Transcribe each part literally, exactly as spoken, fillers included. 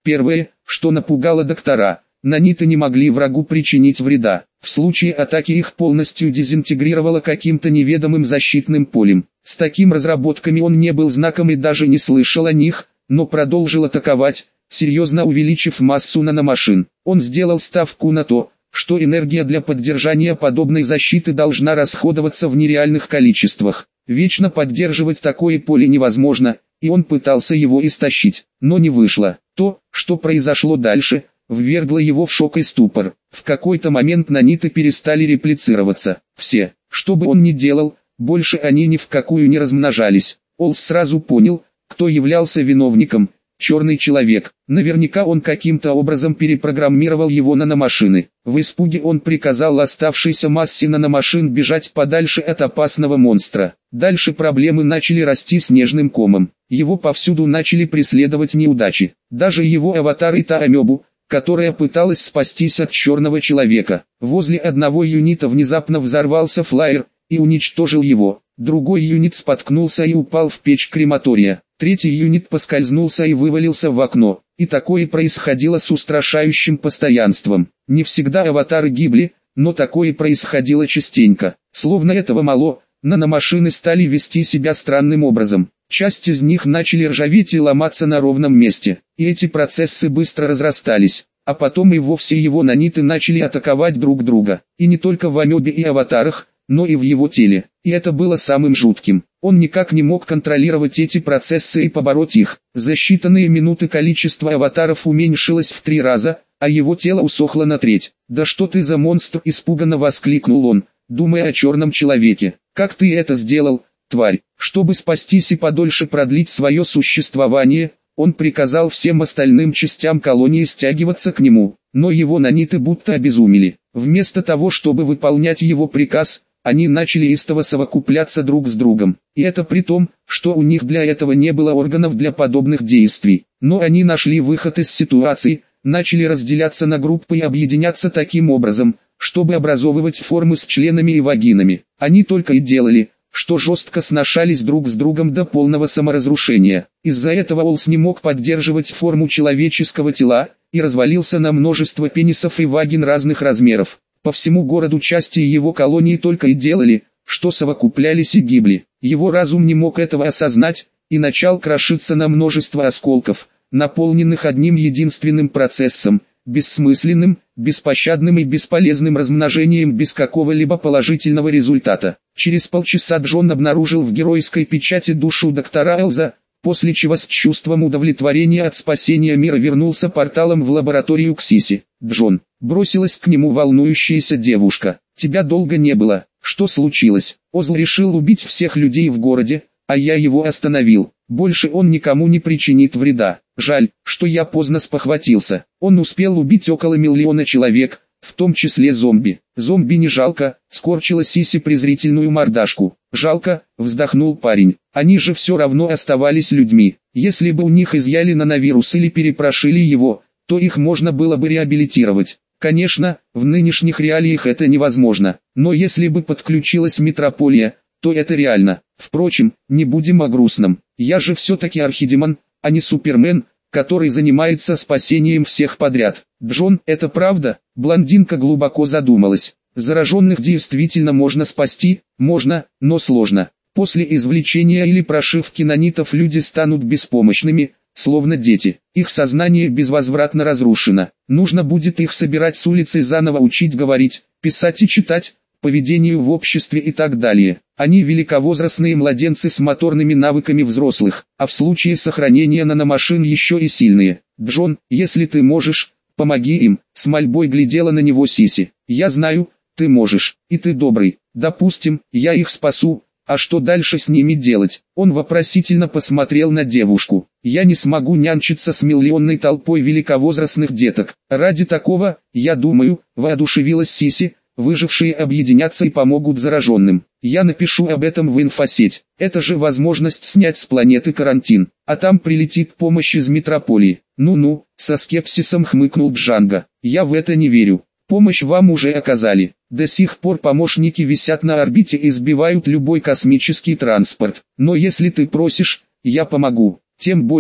Первое, что напугало доктора: наниты не могли врагу причинить вреда. В случае атаки их полностью дезинтегрировало каким-то неведомым защитным полем. С такими разработками он не был знаком и даже не слышал о них, но продолжил атаковать, серьезно увеличив массу наномашин. Он сделал ставку на то, что энергия для поддержания подобной защиты должна расходоваться в нереальных количествах. Вечно поддерживать такое поле невозможно, и он пытался его истощить, но не вышло. То, что произошло дальше, ввергло его в шок и ступор. В какой-то момент наниты перестали реплицироваться. Все, что бы он ни делал, больше они ни в какую не размножались. Олс сразу понял, кто являлся виновником: черный человек. Наверняка он каким-то образом перепрограммировал его наномашины. В испуге он приказал оставшейся массе наномашин бежать подальше от опасного монстра. Дальше проблемы начали расти снежным комом. Его повсюду начали преследовать неудачи. Даже его аватар и та амебу, которая пыталась спастись от черного человека. Возле одного юнита внезапно взорвался флайер и уничтожил его. Другой юнит споткнулся и упал в печь крематория. Третий юнит поскользнулся и вывалился в окно. И такое происходило с устрашающим постоянством. Не всегда аватары гибли, но такое происходило частенько. Словно этого мало, наномашины стали вести себя странным образом. Часть из них начали ржаветь и ломаться на ровном месте. И эти процессы быстро разрастались. А потом и вовсе его наниты начали атаковать друг друга. И не только в амебе и аватарах, но и в его теле. И это было самым жутким. Он никак не мог контролировать эти процессы и побороть их. За считанные минуты количество аватаров уменьшилось в три раза, а его тело усохло на треть. «Да что ты за монстр!» — испуганно воскликнул он, думая о черном человеке. «Как ты это сделал, тварь?» Чтобы спастись и подольше продлить свое существование, он приказал всем остальным частям колонии стягиваться к нему. Но его наниты будто обезумели. Вместо того, чтобы выполнять его приказ, они начали истово совокупляться друг с другом. И это при том, что у них для этого не было органов для подобных действий. Но они нашли выход из ситуации, начали разделяться на группы и объединяться таким образом, чтобы образовывать формы с членами и вагинами. Они только и делали, что жестко сношались друг с другом до полного саморазрушения. Из-за этого Олс не мог поддерживать форму человеческого тела, и развалился на множество пенисов и вагин разных размеров. По всему городу части его колонии только и делали, что совокуплялись и гибли. Его разум не мог этого осознать, и начал крошиться на множество осколков, наполненных одним единственным процессом, бессмысленным, беспощадным и бесполезным размножением без какого-либо положительного результата. Через полчаса Джон обнаружил в геройской печати душу доктора Элза, после чего с чувством удовлетворения от спасения мира вернулся порталом в лабораторию к Сиси. «Джон», — бросилась к нему волнующаяся девушка, — «тебя долго не было, что случилось?» «Озл решил убить всех людей в городе, а я его остановил. Больше он никому не причинит вреда. Жаль, что я поздно спохватился. Он успел убить около миллиона человек, в том числе зомби». «Зомби не жалко», — скорчила Сиси презрительную мордашку. «Жалко», — вздохнул парень, — «они же все равно оставались людьми. Если бы у них изъяли нановирус или перепрошили его, то их можно было бы реабилитировать. Конечно, в нынешних реалиях это невозможно, но если бы подключилась метрополия, то это реально. Впрочем, не будем о грустном. Я же все-таки архидемон, а не супермен, который занимается спасением всех подряд». «Джон, это правда?» Блондинка глубоко задумалась. «Зараженных действительно можно спасти, можно, но сложно. После извлечения или прошивки нанитов люди станут беспомощными, словно дети. Их сознание безвозвратно разрушено. Нужно будет их собирать с улицы, заново учить говорить, писать и читать, поведению в обществе и так далее. Они великовозрастные младенцы с моторными навыками взрослых, а в случае сохранения наномашин еще и сильные. Джон, если ты можешь, помоги им», — с мольбой глядела на него Сиси. «Я знаю, ты можешь, и ты добрый. Допустим, я их спасу, а что дальше с ними делать?» Он вопросительно посмотрел на девушку. «Я не смогу нянчиться с миллионной толпой великовозрастных деток. Ради такого, я думаю, воодушевилась Сиси, выжившие объединятся и помогут зараженным. Я напишу об этом в инфосеть. Это же возможность снять с планеты карантин, а там прилетит помощь из метрополии». «Ну-ну», — со скепсисом хмыкнул Джанго, — «я в это не верю. Помощь вам уже оказали. До сих пор помощники висят на орбите и сбивают любой космический транспорт. Но если ты просишь, я помогу. Тем более,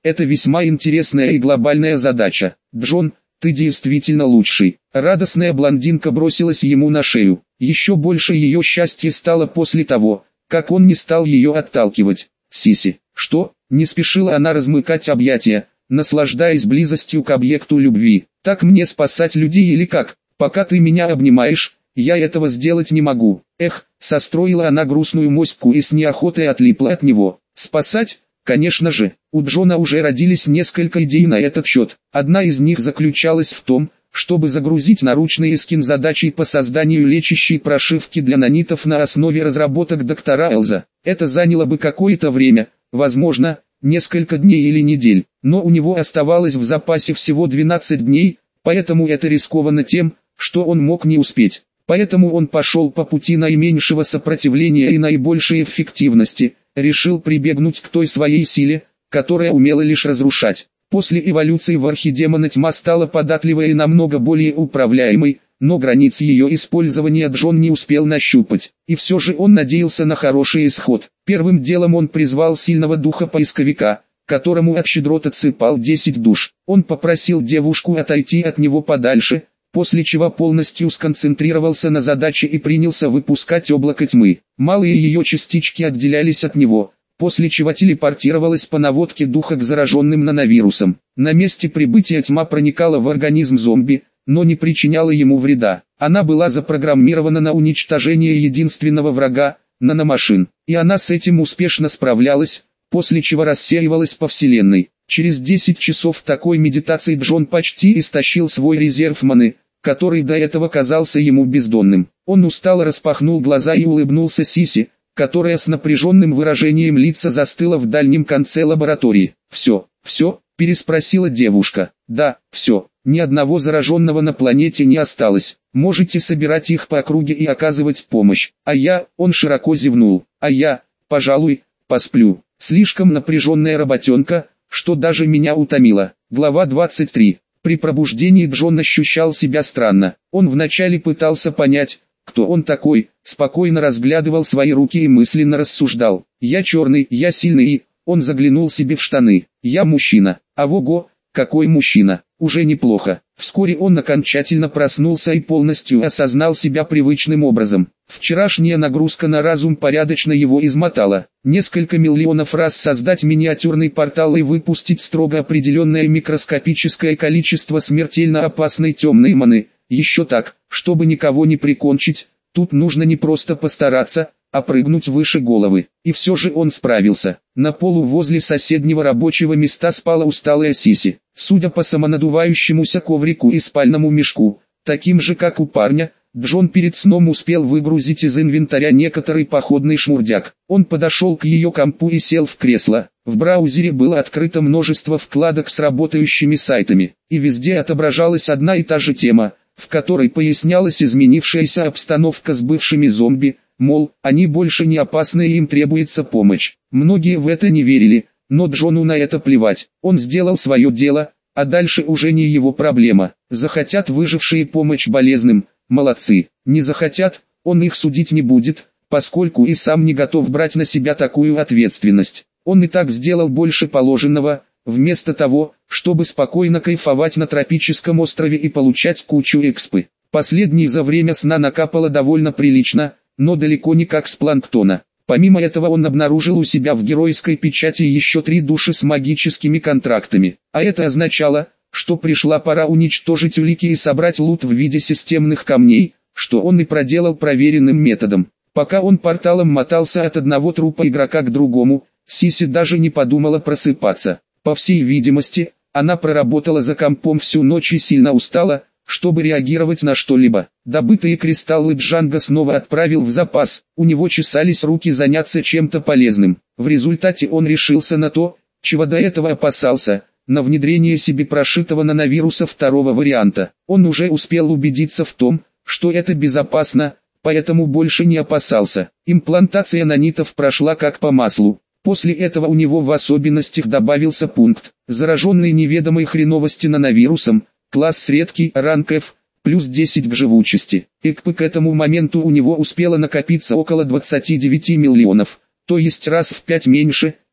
это весьма интересная и глобальная задача. Джон, ты действительно лучший. Радостная блондинка бросилась ему на шею. Еще больше ее счастье стало после того, как он не стал ее отталкивать. Сиси, что? Не спешила она размыкать объятия, наслаждаясь близостью к объекту любви. Так мне спасать людей или как? Пока ты меня обнимаешь, я этого сделать не могу. Эх, состроила она грустную моську и с неохотой отлипла от него. Спасать? Конечно же, у Джона уже родились несколько идей на этот счет. Одна из них заключалась в том, чтобы загрузить наручные скин задачей по созданию лечащей прошивки для нанитов на основе разработок доктора Элза. Это заняло бы какое-то время, возможно, несколько дней или недель, но у него оставалось в запасе всего двенадцать дней, поэтому это рискованно тем, что он мог не успеть. Поэтому он пошел по пути наименьшего сопротивления и наибольшей эффективности, решил прибегнуть к той своей силе, которая умела лишь разрушать. После эволюции в архидемона тьма стала податливой и намного более управляемой, но границ ее использования Джон не успел нащупать. И все же он надеялся на хороший исход. Первым делом он призвал сильного духа-поисковика, которому от щедроты отсыпал десять душ. Он попросил девушку отойти от него подальше, после чего полностью сконцентрировался на задаче и принялся выпускать облако тьмы. Малые ее частички отделялись от него, после чего телепортировалась по наводке духа к зараженным нановирусам. На месте прибытия тьма проникала в организм зомби, но не причиняла ему вреда. Она была запрограммирована на уничтожение единственного врага – наномашин, и она с этим успешно справлялась, после чего рассеивалась по вселенной. Через десять часов такой медитации Джон почти истощил свой резерв маны, который до этого казался ему бездонным. Он устало распахнул глаза и улыбнулся Сиси, которая с напряженным выражением лица застыла в дальнем конце лаборатории. «Все, все?» – переспросила девушка. «Да, все. Ни одного зараженного на планете не осталось. Можете собирать их по округе и оказывать помощь. А я...» – он широко зевнул. «А я, пожалуй, посплю. Слишком напряженная работенка, что даже меня утомило». Глава двадцать три. При пробуждении Джон ощущал себя странно. Он вначале пытался понять, кто он такой, спокойно разглядывал свои руки и мысленно рассуждал. «Я черный, я сильный и...» Он заглянул себе в штаны. «Я мужчина. А ого, какой мужчина! Уже неплохо». Вскоре он окончательно проснулся и полностью осознал себя привычным образом. Вчерашняя нагрузка на разум порядочно его измотала. Несколько миллионов раз создать миниатюрный портал и выпустить строго определенное микроскопическое количество смертельно опасной темной маны. Еще так, чтобы никого не прикончить, тут нужно не просто постараться, а прыгнуть выше головы. И все же он справился. На полу возле соседнего рабочего места спала усталая Сиси. Судя по самонадувающемуся коврику и спальному мешку, таким же как у парня, Джон перед сном успел выгрузить из инвентаря некоторый походный шмурдяк. Он подошел к ее компу и сел в кресло. В браузере было открыто множество вкладок с работающими сайтами, и везде отображалась одна и та же тема, в которой пояснялась изменившаяся обстановка с бывшими зомби, мол, они больше не опасны и им требуется помощь. Многие в это не верили, но Джону на это плевать. Он сделал свое дело, а дальше уже не его проблема. Захотят выжившие помощь болезным, молодцы. Не захотят, он их судить не будет, поскольку и сам не готов брать на себя такую ответственность. Он и так сделал больше положенного, вместо того, чтобы спокойно кайфовать на тропическом острове и получать кучу экспы. Последний за время сна накапало довольно прилично, но далеко не как с планктона. Помимо этого он обнаружил у себя в геройской печати еще три души с магическими контрактами. А это означало, что пришла пора уничтожить улики и собрать лут в виде системных камней, что он и проделал проверенным методом. Пока он порталом мотался от одного трупа игрока к другому, Сиси даже не подумала просыпаться. По всей видимости, она проработала за компом всю ночь и сильно устала, чтобы реагировать на что-либо. Добытые кристаллы Джанго снова отправил в запас, у него чесались руки заняться чем-то полезным. В результате он решился на то, чего до этого опасался, на внедрение себе прошитого нановируса второго варианта. Он уже успел убедиться в том, что это безопасно, поэтому больше не опасался. Имплантация нанитов прошла как по маслу. После этого у него в особенностях добавился пункт, зараженный неведомой хреновости нановирусом, класс редкий, ранг F, плюс десять к живучести. Экпы к этому моменту у него успело накопиться около двадцати девяти миллионов, то есть раз в пять меньше,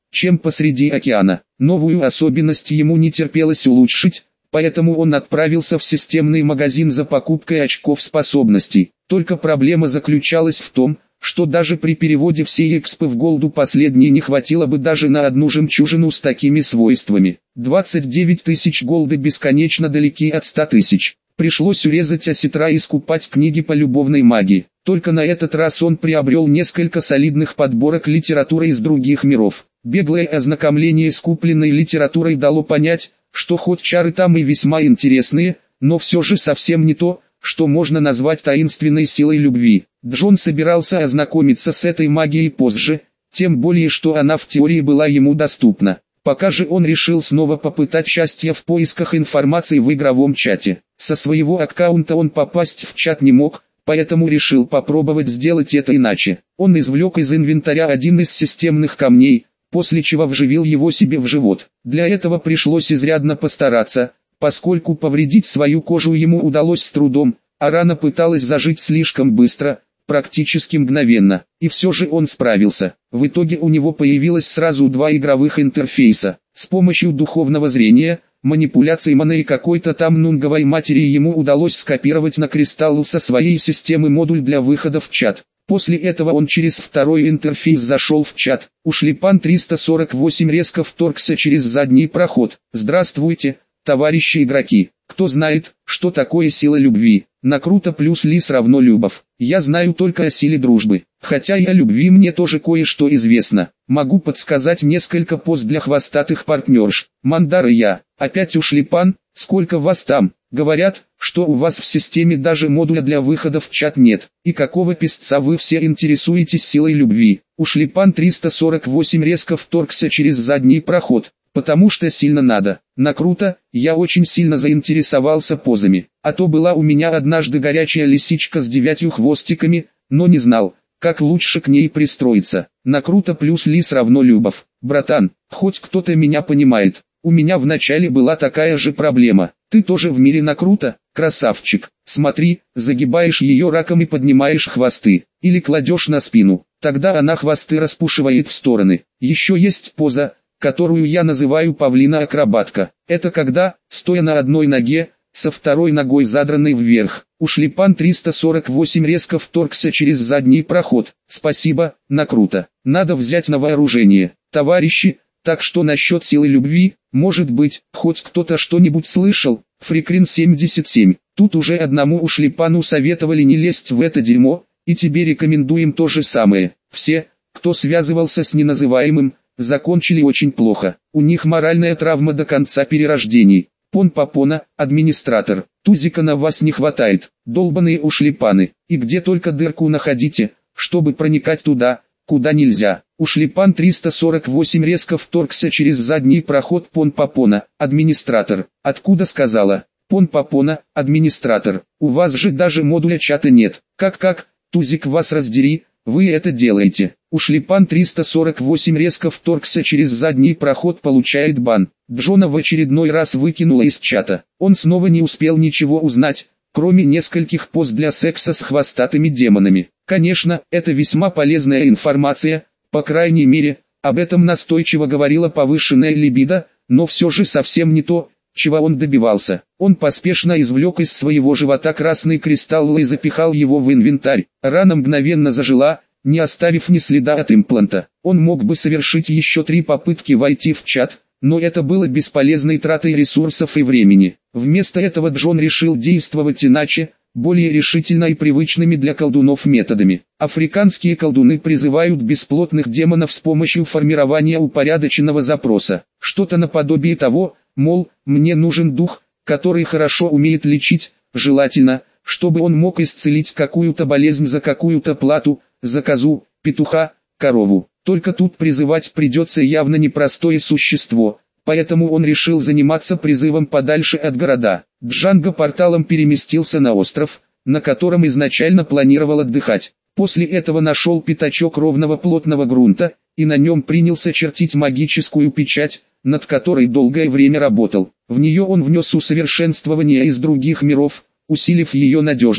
чем посреди океана. Новую особенность ему не терпелось улучшить, поэтому он отправился в системный магазин за покупкой очков способностей. Только проблема заключалась в том, что даже при переводе всей экспы в голду последней не хватило бы даже на одну жемчужину с такими свойствами. двадцать девять тысяч голды бесконечно далеки от ста тысяч. Пришлось урезать осетра и скупать книги по любовной магии. Только на этот раз он приобрел несколько солидных подборок литературы из других миров. Беглое ознакомление с купленной литературой дало понять, что хоть чары там и весьма интересные, но все же совсем не то, что можно назвать таинственной силой любви. Джон собирался ознакомиться с этой магией позже, тем более что она в теории была ему доступна. Пока же он решил снова попытать счастье в поисках информации в игровом чате. Со своего аккаунта он попасть в чат не мог, поэтому решил попробовать сделать это иначе. Он извлек из инвентаря один из системных камней, после чего вживил его себе в живот. Для этого пришлось изрядно постараться, поскольку повредить свою кожу ему удалось с трудом, а рана пыталась зажить слишком быстро, практически мгновенно. И все же он справился. В итоге у него появилось сразу два игровых интерфейса. С помощью духовного зрения, манипуляций мана и какой-то там нунговой матери ему удалось скопировать на кристалл со своей системы модуль для выхода в чат. После этого он через второй интерфейс зашел в чат. Ушлепан триста сорок восемь резко вторгся через задний проход. «Здравствуйте, товарищи игроки. Кто знает, что такое сила любви? Накруто плюс Лис равно Любовь. Я знаю только о силе дружбы. Хотя и о любви мне тоже кое-что известно. Могу подсказать несколько поз для хвостатых партнерш. Мандара я. Опять Ушлепан, сколько вас там? Говорят, что у вас в системе даже модуля для выхода в чат нет. И какого песца вы все интересуетесь силой любви? Ушлепан триста сорок восемь резко вторгся через задний проход. Потому что сильно надо. Накруто, я очень сильно заинтересовался позами. А то была у меня однажды горячая лисичка с девятью хвостиками, но не знал, как лучше к ней пристроиться. Накруто плюс Лис равно Любовь. Братан, хоть кто-то меня понимает. У меня вначале была такая же проблема. Ты тоже в мире Накруто, красавчик. Смотри, загибаешь ее раком и поднимаешь хвосты. Или кладешь на спину. Тогда она хвосты распушивает в стороны. Еще есть поза, которую я называю павлина-акробатка. Это когда, стоя на одной ноге, со второй ногой задранной вверх. Ушлепан триста сорок восемь резко вторгся через задний проход. Спасибо, Накруто. Надо взять на вооружение. Товарищи, так что насчет силы любви, может быть, хоть кто-то что-нибудь слышал? Фрикрин семьдесят семь. Тут уже одному Ушлепану советовали не лезть в это дерьмо, и тебе рекомендуем то же самое. Все, кто связывался с неназываемым, закончили очень плохо. У них моральная травма до конца перерождений. Пон Папона, администратор. Тузика на вас не хватает. Долбаные Ушлепаны. И где только дырку находите, чтобы проникать туда, куда нельзя. Ушлепан триста сорок восемь резко вторгся через задний проход. Пон Папона, администратор. Откуда сказала? Пон Папона, администратор. У вас же даже модуля чата нет. Как-как, Тузик вас раздери, вы это делаете. Ушлепан триста сорок восемь резко вторгся через задний проход, получает бан. Джона в очередной раз выкинула из чата. Он снова не успел ничего узнать, кроме нескольких поз для секса с хвостатыми демонами. Конечно, это весьма полезная информация, по крайней мере, об этом настойчиво говорила повышенная либидо, но все же совсем не то, чего он добивался. Он поспешно извлек из своего живота красный кристалл и запихал его в инвентарь. Рана мгновенно зажила, не оставив ни следа от импланта. Он мог бы совершить еще три попытки войти в чат, но это было бесполезной тратой ресурсов и времени. Вместо этого Джон решил действовать иначе, более решительно и привычными для колдунов методами. Африканские колдуны призывают бесплотных демонов с помощью формирования упорядоченного запроса. Что-то наподобие того, мол, мне нужен дух, который хорошо умеет лечить, желательно, чтобы он мог исцелить какую-то болезнь за какую-то плату, за козу, петуха, корову. Только тут призывать придется явно непростое существо, поэтому он решил заниматься призывом подальше от города. Джанго порталом переместился на остров, на котором изначально планировал отдыхать. После этого нашел пятачок ровного плотного грунта, и на нем принялся чертить магическую печать, над которой долгое время работал. В нее он внес усовершенствования из других миров, усилив ее надежность.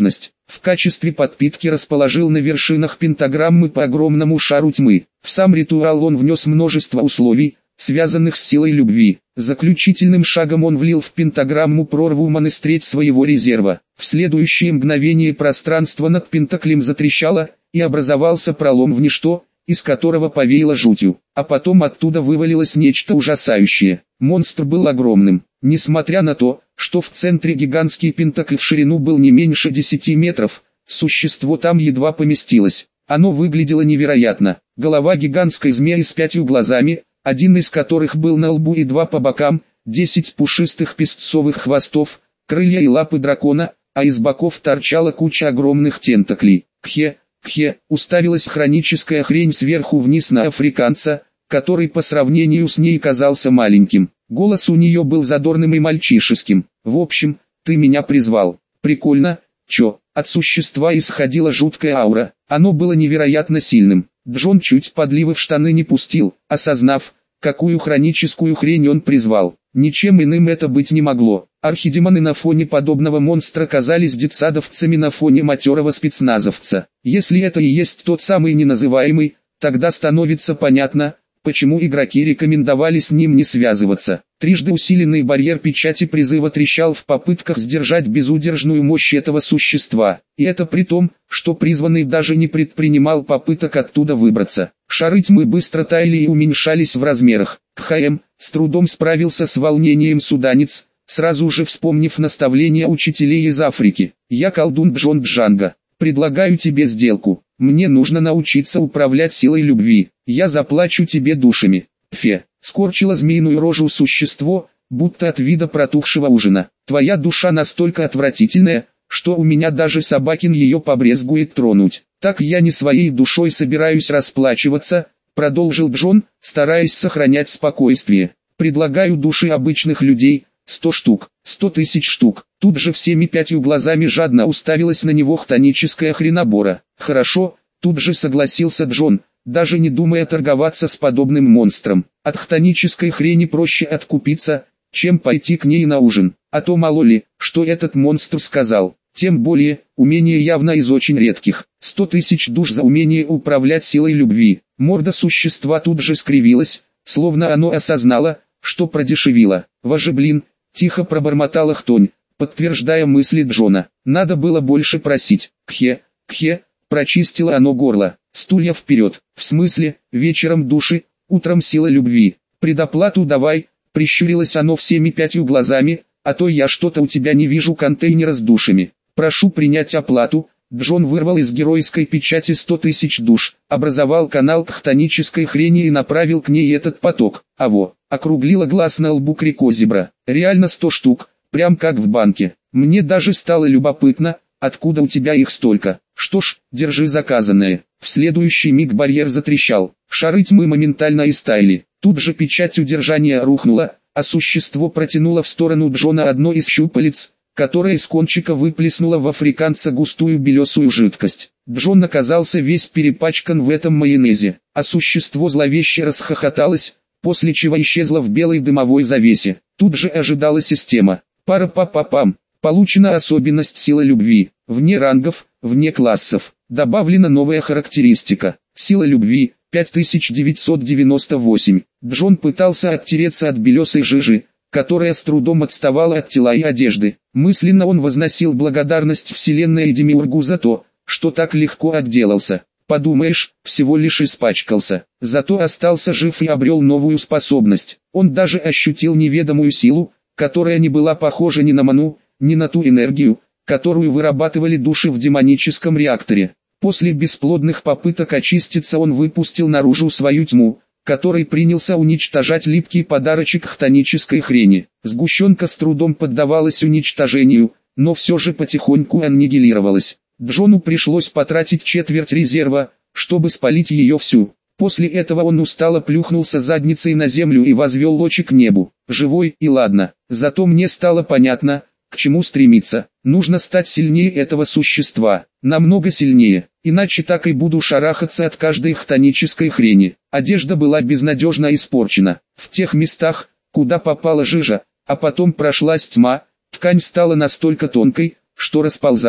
В качестве подпитки расположил на вершинах пентаграммы по огромному шару тьмы. В сам ритуал он внес множество условий, связанных с силой любви. Заключительным шагом он влил в пентаграмму прорву монастырь своего резерва. В следующее мгновение пространство над пентаклем затрещало, и образовался пролом в ничто, из которого повеяло жутью. А потом оттуда вывалилось нечто ужасающее. Монстр был огромным. Несмотря на то, что в центре гигантский пентакль в ширину был не меньше десяти метров, существо там едва поместилось. Оно выглядело невероятно. Голова гигантской змеи с пятью глазами, один из которых был на лбу и два по бокам, десять пушистых песцовых хвостов, крылья и лапы дракона, а из боков торчала куча огромных тентаклей. Кхе, кхе, уставилась хроническая хрень сверху вниз на африканца, который по сравнению с ней казался маленьким. Голос у нее был задорным и мальчишеским. В общем, ты меня призвал. Прикольно, чё? От существа исходила жуткая аура. Оно было невероятно сильным. Джон чуть подливы в штаны не пустил, осознав, какую хроническую хрень он призвал. Ничем иным это быть не могло. Архидемоны на фоне подобного монстра казались детсадовцами на фоне матерого спецназовца. Если это и есть тот самый неназываемый, тогда становится понятно, почему игроки рекомендовали с ним не связываться. Трижды усиленный барьер печати призыва трещал в попытках сдержать безудержную мощь этого существа. И это при том, что призванный даже не предпринимал попыток оттуда выбраться. Шары тьмы быстро таяли и уменьшались в размерах. КХМ с трудом справился с волнением суданец, сразу же вспомнив наставления учителей из Африки. «Я колдун Джон Джанго. Предлагаю тебе сделку. Мне нужно научиться управлять силой любви. Я заплачу тебе душами». Фе, скорчило змеиную рожу существо, будто от вида протухшего ужина. «Твоя душа настолько отвратительная, что у меня даже собакин ее побрезгует тронуть. Так я не своей душой собираюсь расплачиваться», продолжил Джон, стараясь сохранять спокойствие. «Предлагаю души обычных людей, сто штук, сто тысяч штук». Тут же всеми пятью глазами жадно уставилась на него хтоническая хренобора. «Хорошо», тут же согласился Джон, даже не думая торговаться с подобным монстром. От хтонической хрени проще откупиться, чем пойти к ней на ужин. А то мало ли, что этот монстр сказал. Тем более, умение явно из очень редких. Сто тысяч душ за умение управлять силой любви. Морда существа тут же скривилась, словно оно осознало, что продешевило. «Важе блин», тихо пробормотала хтонь, подтверждая мысли Джона. Надо было больше просить. «Кхе, кхе», прочистило оно горло. «Стулья вперед, в смысле, вечером души, утром сила любви. Предоплату давай», прищурилось оно всеми пятью глазами, «а то я что-то у тебя не вижу контейнера с душами. Прошу принять оплату». Джон вырвал из геройской печати сто тысяч душ, образовал канал к хтонической хрени и направил к ней этот поток. А во, округлила глаз на лбу крикозебра. «Реально сто штук, прям как в банке. Мне даже стало любопытно, откуда у тебя их столько. Что ж, держи заказанное». В следующий миг барьер затрещал, шары тьмы моментально истаяли. Тут же печать удержания рухнула, а существо протянуло в сторону Джона одно из щупалец, которое из кончика выплеснуло в африканца густую белесую жидкость. Джон оказался весь перепачкан в этом майонезе, а существо зловеще расхохоталось, после чего исчезло в белой дымовой завесе. Тут же ожидала система. Пара-па-па-пам. Получена особенность сила любви. Вне рангов, вне классов. Добавлена новая характеристика. Сила любви, пять тысяч девятьсот девяносто восемь. Джон пытался оттереться от белесой жижи, которая с трудом отставала от тела и одежды. Мысленно он возносил благодарность Вселенной и Демиургу за то, что так легко отделался. Подумаешь, всего лишь испачкался. Зато остался жив и обрел новую способность. Он даже ощутил неведомую силу, которая не была похожа ни на ману, ни на ту энергию, которую вырабатывали души в демоническом реакторе. После бесплодных попыток очиститься он выпустил наружу свою тьму, который принялся уничтожать липкий подарочек хтонической хрени. Сгущенка с трудом поддавалась уничтожению, но все же потихоньку аннигилировалась. Джону пришлось потратить четверть резерва, чтобы спалить ее всю. После этого он устало плюхнулся задницей на землю и возвел очи к небу. Живой и ладно, зато мне стало понятно, к чему стремиться. Нужно стать сильнее этого существа, намного сильнее, иначе так и буду шарахаться от каждой хтонической хрени. Одежда была безнадежно испорчена. В тех местах, куда попала жижа, а потом прошлась тьма, ткань стала настолько тонкой, что расползалась.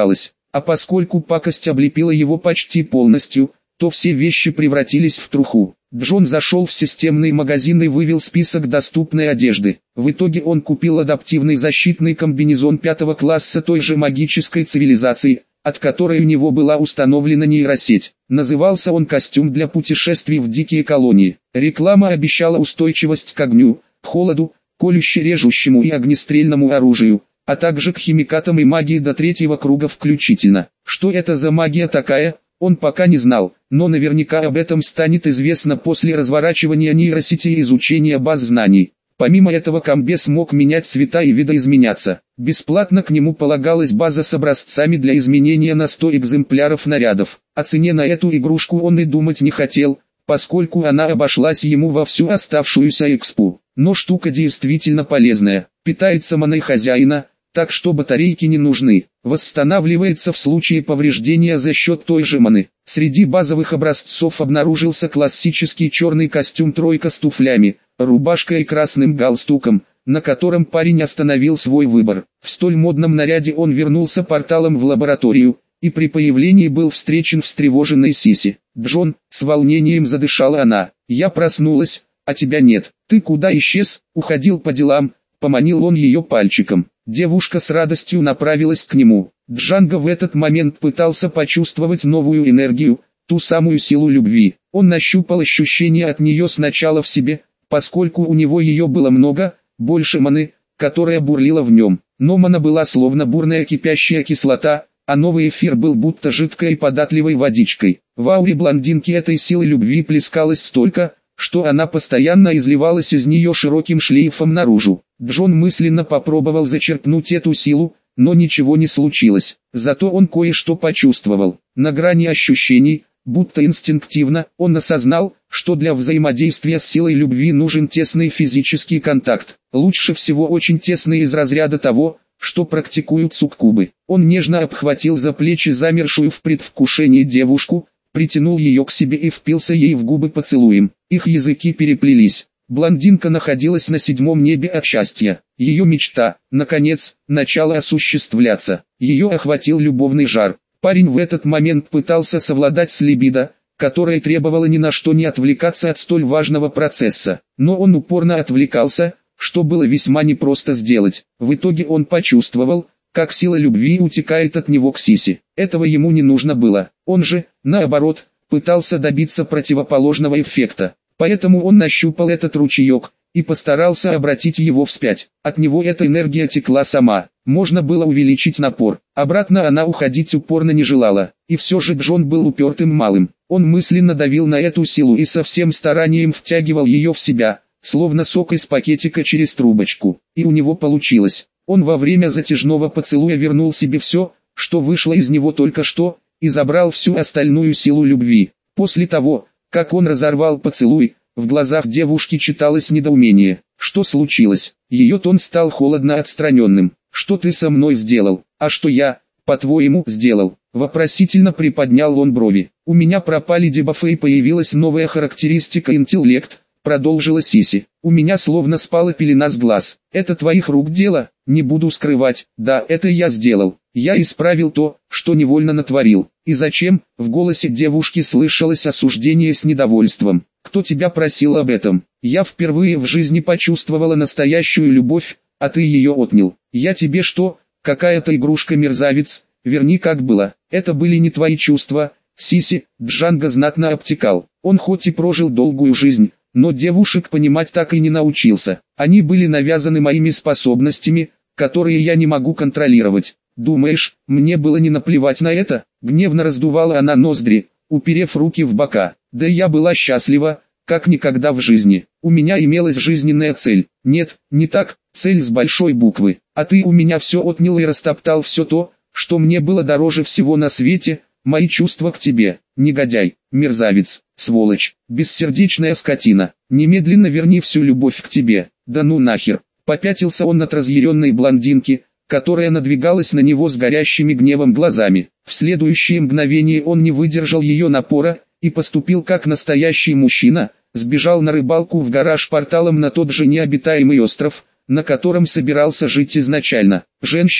А поскольку пакость облепила его почти полностью, то все вещи превратились в труху. Джон зашел в системный магазин и вывел список доступной одежды. В итоге он купил адаптивный защитный комбинезон пятого класса той же магической цивилизации, от которой у него была установлена нейросеть. Назывался он «Костюм для путешествий в дикие колонии». Реклама обещала устойчивость к огню, холоду, колюще-режущему и огнестрельному оружию, а также к химикатам и магии до третьего круга включительно. Что это за магия такая, он пока не знал, но наверняка об этом станет известно после разворачивания нейросети и изучения баз знаний. Помимо этого комбез мог менять цвета и видоизменяться. Бесплатно к нему полагалась база с образцами для изменения на сто экземпляров нарядов. О цене на эту игрушку он и думать не хотел, поскольку она обошлась ему во всю оставшуюся экспу. Но штука действительно полезная, питается маной хозяина, так что батарейки не нужны, восстанавливается в случае повреждения за счет той же маны. Среди базовых образцов обнаружился классический черный костюм тройка с туфлями, рубашкой и красным галстуком, на котором парень остановил свой выбор. В столь модном наряде он вернулся порталом в лабораторию, и при появлении был встречен встревоженной Сиси. «Джон», — с волнением задышала она, — «я проснулась, а тебя нет. Ты куда исчез? Уходил по делам?» Поманил он ее пальчиком. Девушка с радостью направилась к нему. Джанго в этот момент пытался почувствовать новую энергию, ту самую силу любви. Он нащупал ощущение от нее сначала в себе, поскольку у него ее было много, больше маны, которая бурлила в нем. Но мана была словно бурная кипящая кислота, а новый эфир был будто жидкой и податливой водичкой. В ауре блондинки этой силы любви плескалось столько, что она постоянно изливалась из нее широким шлейфом наружу. Джон мысленно попробовал зачерпнуть эту силу, но ничего не случилось. Зато он кое-что почувствовал. На грани ощущений, будто инстинктивно, он осознал, что для взаимодействия с силой любви нужен тесный физический контакт. Лучше всего очень тесный из разряда того, что практикуют суккубы. Он нежно обхватил за плечи замершую в предвкушении девушку, притянул ее к себе и впился ей в губы поцелуем. Их языки переплелись. Блондинка находилась на седьмом небе от счастья. Ее мечта, наконец, начала осуществляться. Ее охватил любовный жар. Парень в этот момент пытался совладать с либидо, которое требовало ни на что не отвлекаться от столь важного процесса. Но он упорно отвлекался, что было весьма непросто сделать. В итоге он почувствовал, как сила любви утекает от него к Сиси. Этого ему не нужно было. Он же, наоборот, пытался добиться противоположного эффекта. Поэтому он нащупал этот ручеек и постарался обратить его вспять. От него эта энергия текла сама. Можно было увеличить напор. Обратно она уходить упорно не желала. И все же Джон был упертым малым. Он мысленно давил на эту силу и со всем старанием втягивал ее в себя, словно сок из пакетика через трубочку. И у него получилось. Он во время затяжного поцелуя вернул себе все, что вышло из него только что, и забрал всю остальную силу любви. После того, как он разорвал поцелуй, в глазах девушки читалось недоумение. Что случилось? Ее тон стал холодно отстраненным. «Что ты со мной сделал? А что я, по-твоему, сделал?» Вопросительно приподнял он брови. «У меня пропали дебафы и появилась новая характеристика интеллект», продолжила Сиси. «У меня словно спала пелена с глаз. Это твоих рук дело? Не буду скрывать. Да, это я сделал. Я исправил то, что невольно натворил. И зачем?» В голосе девушки слышалось осуждение с недовольством. «Кто тебя просил об этом? Я впервые в жизни почувствовала настоящую любовь, а ты ее отнял. Я тебе что, какая-то игрушка-мерзавец? Верни как было. Это были не твои чувства, Сиси». Джанго знатно обтекал. Он хоть и прожил долгую жизнь, но девушек понимать так и не научился. Они были навязаны моими способностями, которые я не могу контролировать. Думаешь, мне было не наплевать на это? Гневно раздувала она ноздри, уперев руки в бока. Да я была счастлива, как никогда в жизни. У меня имелась жизненная цель. Нет, не так, цель с большой буквы. А ты у меня все отнял и растоптал все то, что мне было дороже всего на свете, мои чувства к тебе. Негодяй, мерзавец, сволочь, бессердечная скотина. Немедленно верни всю любовь к тебе. Да ну нахер. Попятился он от разъяренной блондинки, которая надвигалась на него с горящими гневом глазами. В следующее мгновение он не выдержал ее напора и поступил как настоящий мужчина, сбежал на рыбалку в гараж порталом на тот же необитаемый остров, на котором собирался жить изначально. «Женщины»,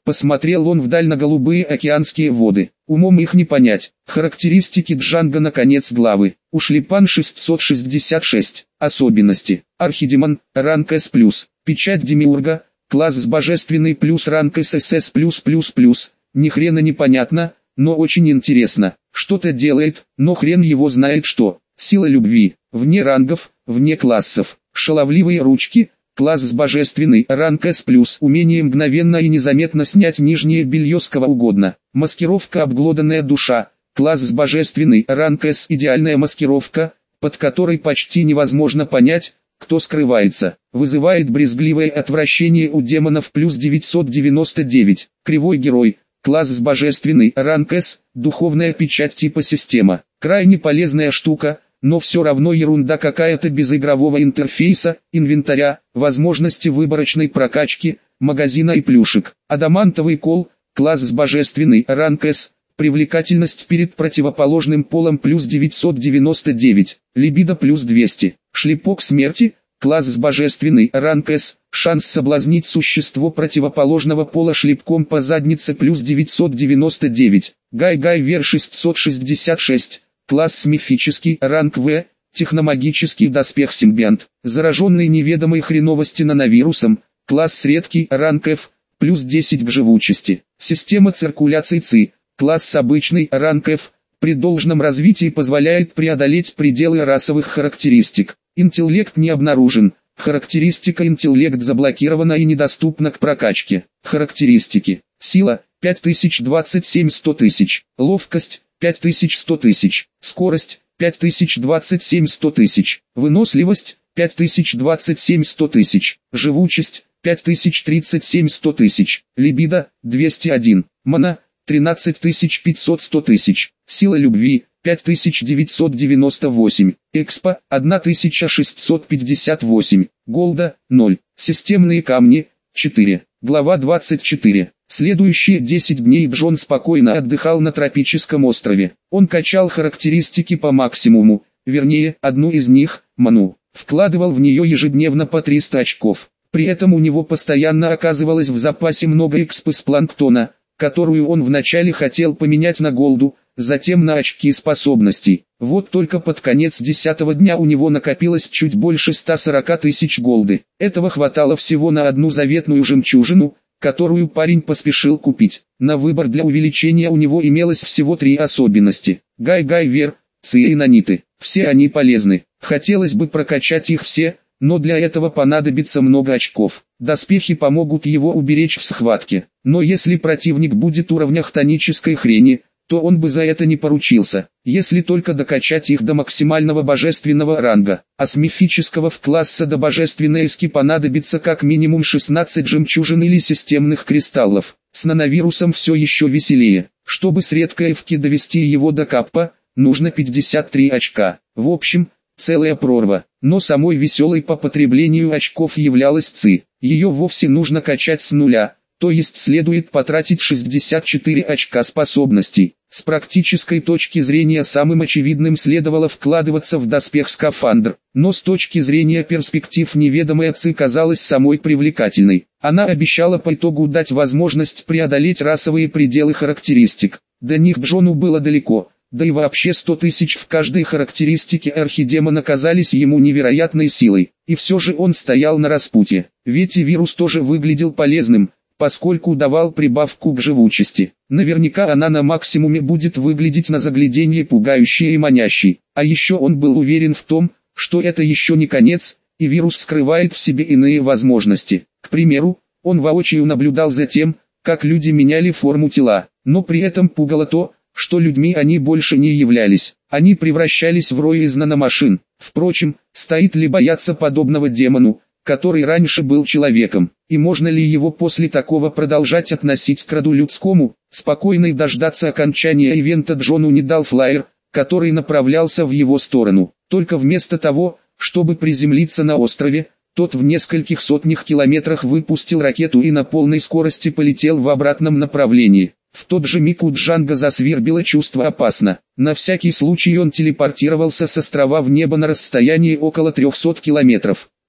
Посмотрел он вдаль на голубые океанские воды. Умом их не понять. Характеристики Джанго на конец главы. Ушлепан шестьсот шестьдесят шесть. Особенности. Архидемон, ранг С+. Печать Демиурга, класс с божественный плюс ранг С С С плюс плюс плюс. Ни хрена непонятно, но очень интересно. Что-то делает, но хрен его знает что. Сила любви. Вне рангов, вне классов. Шаловливые ручки. Класс с божественный, ранг С+, умение мгновенно и незаметно снять нижнее белье с кого угодно. Маскировка обглоданная душа, класс с божественный, ранг С, идеальная маскировка, под которой почти невозможно понять, кто скрывается. Вызывает брезгливое отвращение у демонов плюс девятьсот девяносто девять. Кривой герой, класс с божественный, ранг С, духовная печать типа система. Крайне полезная штука. Но все равно ерунда какая-то без игрового интерфейса, инвентаря, возможности выборочной прокачки, магазина и плюшек. Адамантовый кол, класс с божественный, ранг С, привлекательность перед противоположным полом плюс девятьсот девяносто девять, либидо плюс двести. Шлепок смерти, класс с божественный, ранг С, шанс соблазнить существо противоположного пола шлепком по заднице плюс девятьсот девяносто девять. Гай-Гай-Вер шестьсот шестьдесят шесть. Класс мифический, ранг В, техномагический доспех симбионт, зараженный неведомой хреновости нановирусом, класс редкий, ранг F, плюс десять к живучести. Система циркуляции ЦИ, класс обычный, ранг F, при должном развитии позволяет преодолеть пределы расовых характеристик. Интеллект не обнаружен, характеристика интеллект заблокирована и недоступна к прокачке. Характеристики. Сила, пять тысяч двадцать семь сто тысяч, ловкость, пять тысяч сто тысяч, скорость, пять тысяч двадцать семь сто тысяч, выносливость, пять тысяч двадцать семь сто тысяч, живучесть, пять тысяч тридцать семь сто тысяч, либидо, двести один, мана, тринадцать тысяч пятьсот сто тысяч, сила любви, пять тысяч девятьсот девяносто восемь, экспо, тысяча шестьсот пятьдесят восемь, голда, ноль, системные камни, четыре, глава двадцать четыре. Следующие десять дней Джон спокойно отдыхал на тропическом острове. Он качал характеристики по максимуму, вернее, одну из них, ману, вкладывал в нее ежедневно по триста очков. При этом у него постоянно оказывалось в запасе много экспы с планктона, которую он вначале хотел поменять на голду, затем на очки способностей. Вот только под конец десятого дня у него накопилось чуть больше ста сорока тысяч голды. Этого хватало всего на одну заветную жемчужину, которую парень поспешил купить. На выбор для увеличения у него имелось всего три особенности. Гай-Гай-Вер, Ци и Наниты. Все они полезны. Хотелось бы прокачать их все, но для этого понадобится много очков. Доспехи помогут его уберечь в схватке. Но если противник будет в уровнях тонической хрени, то он бы за это не поручился, если только докачать их до максимального божественного ранга, а с мифического в класса до божественной эски понадобится как минимум шестнадцать жемчужин или системных кристаллов. С нановирусом все еще веселее. Чтобы с редкой эвки довести его до каппа, нужно пятьдесят три очка. В общем, целая прорва. Но самой веселой по потреблению очков являлась Ци. Ее вовсе нужно качать с нуля, то есть следует потратить шестьдесят четыре очка способностей. С практической точки зрения самым очевидным следовало вкладываться в доспех-скафандр, но с точки зрения перспектив неведомая Ци казалась самой привлекательной. Она обещала по итогу дать возможность преодолеть расовые пределы характеристик. До них Джону было далеко, да и вообще сто тысяч в каждой характеристике архидемона казались ему невероятной силой. И все же он стоял на распутье, ведь и вирус тоже выглядел полезным, поскольку давал прибавку к живучести. Наверняка она на максимуме будет выглядеть на загляденье пугающей и манящей. А еще он был уверен в том, что это еще не конец, и вирус скрывает в себе иные возможности. К примеру, он воочию наблюдал за тем, как люди меняли форму тела, но при этом пугало то, что людьми они больше не являлись. Они превращались в рой из наномашин. Впрочем, стоит ли бояться подобного демону, который раньше был человеком, и можно ли его после такого продолжать относить к роду людскому? Спокойно дождаться окончания ивента Джону не дал флайер, который направлялся в его сторону. Только вместо того, чтобы приземлиться на острове, тот в нескольких сотнях километрах выпустил ракету и на полной скорости полетел в обратном направлении. В тот же миг у Джанго засвербило чувство опасно. На всякий случай он телепортировался с острова в небо на расстоянии около трехсот километров.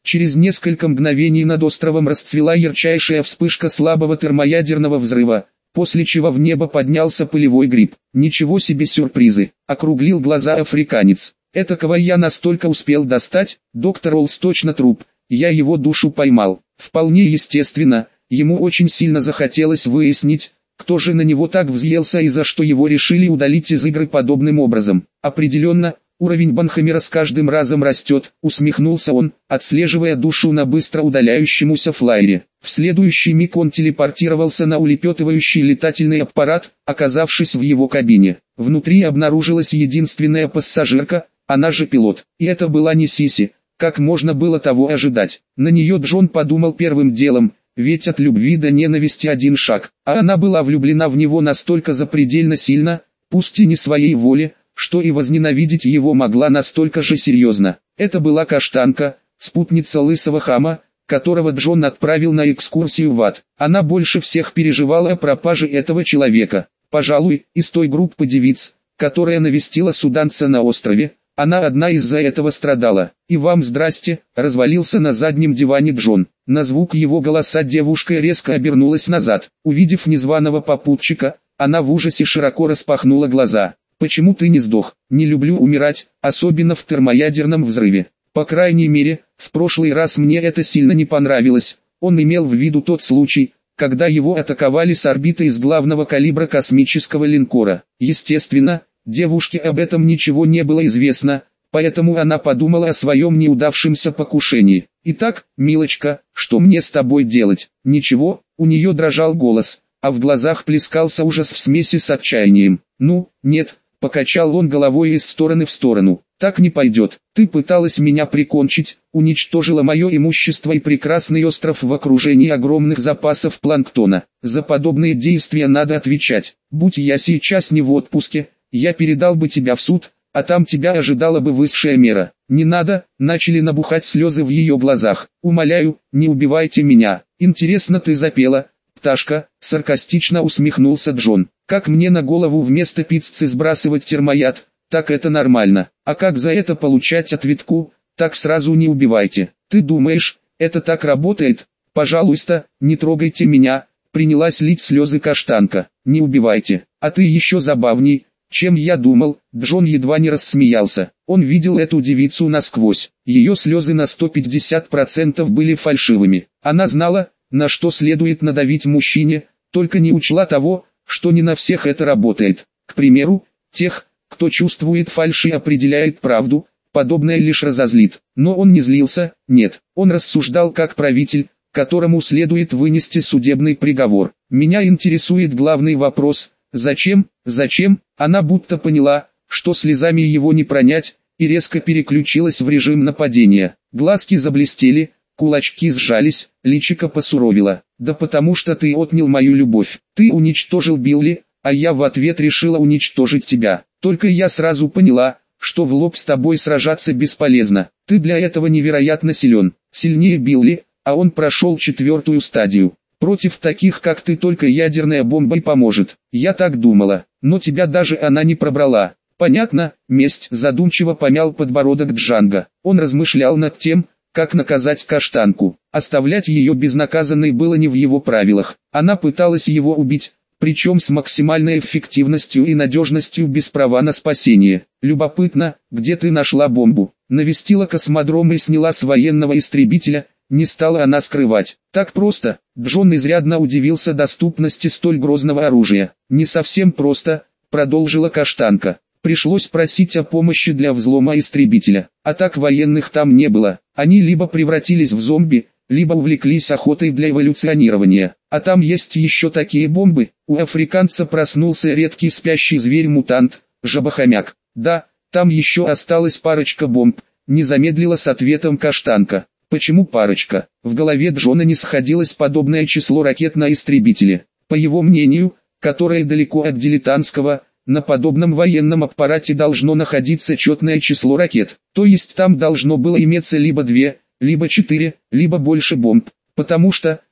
Через несколько мгновений над островом расцвела ярчайшая вспышка слабого термоядерного взрыва, после чего в небо поднялся пылевой гриб. «Ничего себе сюрпризы!» — округлил глаза африканец. «Этакого я настолько успел достать, доктор Олс точно труп, я его душу поймал». Вполне естественно, ему очень сильно захотелось выяснить, кто же на него так взъелся и за что его решили удалить из игры подобным образом. Определенно, уровень Банхаммера с каждым разом растет, усмехнулся он, отслеживая душу на быстро удаляющемуся флайере. В следующий миг он телепортировался на улепетывающий летательный аппарат, оказавшись в его кабине. Внутри обнаружилась единственная пассажирка, она же пилот. И это была не Сиси, как можно было того ожидать. На нее Джон подумал первым делом, ведь от любви до ненависти один шаг, а она была влюблена в него настолько запредельно сильно, пусть и не своей воле, что и возненавидеть его могла настолько же серьезно. Это была Каштанка, спутница лысого хама, которого Джон отправил на экскурсию в ад. Она больше всех переживала о пропаже этого человека. Пожалуй, из той группы девиц, которая навестила суданца на острове, она одна из-за этого страдала. «И вам здрасте», — развалился на заднем диване Джон. На звук его голоса девушка резко обернулась назад. Увидев незваного попутчика, она в ужасе широко распахнула глаза. «Почему ты не сдох? Не люблю умирать, особенно в термоядерном взрыве. По крайней мере, в прошлый раз мне это сильно не понравилось». Он имел в виду тот случай, когда его атаковали с орбиты из главного калибра космического линкора. Естественно, девушке об этом ничего не было известно, поэтому она подумала о своем неудавшемся покушении. «Итак, милочка, что мне с тобой делать?» «Ничего», у нее дрожал голос, а в глазах плескался ужас в смеси с отчаянием. «Ну, нет», покачал он головой из стороны в сторону. «Так не пойдет. Ты пыталась меня прикончить, уничтожила мое имущество и прекрасный остров в окружении огромных запасов планктона. За подобные действия надо отвечать. Будь я сейчас не в отпуске, я передал бы тебя в суд, а там тебя ожидала бы высшая мера». «Не надо», начали набухать слезы в ее глазах. «Умоляю, не убивайте меня. Интересно, ты запела, пташка?» Саркастично усмехнулся Джон. «Как мне на голову вместо пиццы сбрасывать термояд? Так это нормально. А как за это получать ответку? Так сразу не убивайте. Ты думаешь, это так работает? Пожалуйста, не трогайте меня», принялась лить слезы Каштанка. «Не убивайте. А ты еще забавней, чем я думал». Джон едва не рассмеялся. Он видел эту девицу насквозь. Ее слезы на сто пятьдесят процентов были фальшивыми. Она знала, на что следует надавить мужчине, только не учла того, что не на всех это работает. К примеру, тех, кто чувствует фальшь и определяет правду, подобное лишь разозлит. Но он не злился, нет, он рассуждал как правитель, которому следует вынести судебный приговор. «Меня интересует главный вопрос, зачем, зачем?» Она будто поняла, что слезами его не пронять, и резко переключилась в режим нападения. Глазки заблестели, кулачки сжались, личико посуровило. «Да потому что ты отнял мою любовь. Ты уничтожил Билли, а я в ответ решила уничтожить тебя. Только я сразу поняла, что в лоб с тобой сражаться бесполезно. Ты для этого невероятно силен, сильнее Билли, а он прошел четвертую стадию. Против таких как ты только ядерная бомба и поможет. Я так думала, но тебя даже она не пробрала. Понятно?» Месть задумчиво помял подбородок Джанго. Он размышлял над тем, как наказать Каштанку. Оставлять ее безнаказанной было не в его правилах. Она пыталась его убить, причем с максимальной эффективностью и надежностью без права на спасение. «Любопытно, где ты нашла бомбу?» Навестила космодром и сняла с военного истребителя, не стала она скрывать. «Так просто?» Джон изрядно удивился доступности столь грозного оружия. «Не совсем просто», продолжила Каштанка. «Пришлось просить о помощи для взлома истребителя. Атак военных там не было. Они либо превратились в зомби, либо увлеклись охотой для эволюционирования. А там есть еще такие бомбы». У африканца проснулся редкий спящий зверь-мутант, жабохомяк. «Да, там еще осталась парочка бомб», не замедлила с ответом Каштанка. «Почему парочка?» В голове Джона не сходилось подобное число ракет на истребителе. По его мнению, которое далеко от дилетантского, на подобном военном аппарате должно находиться четное число ракет. То есть там должно было иметься либо две, либо четыре, либо больше бомб. Потому что,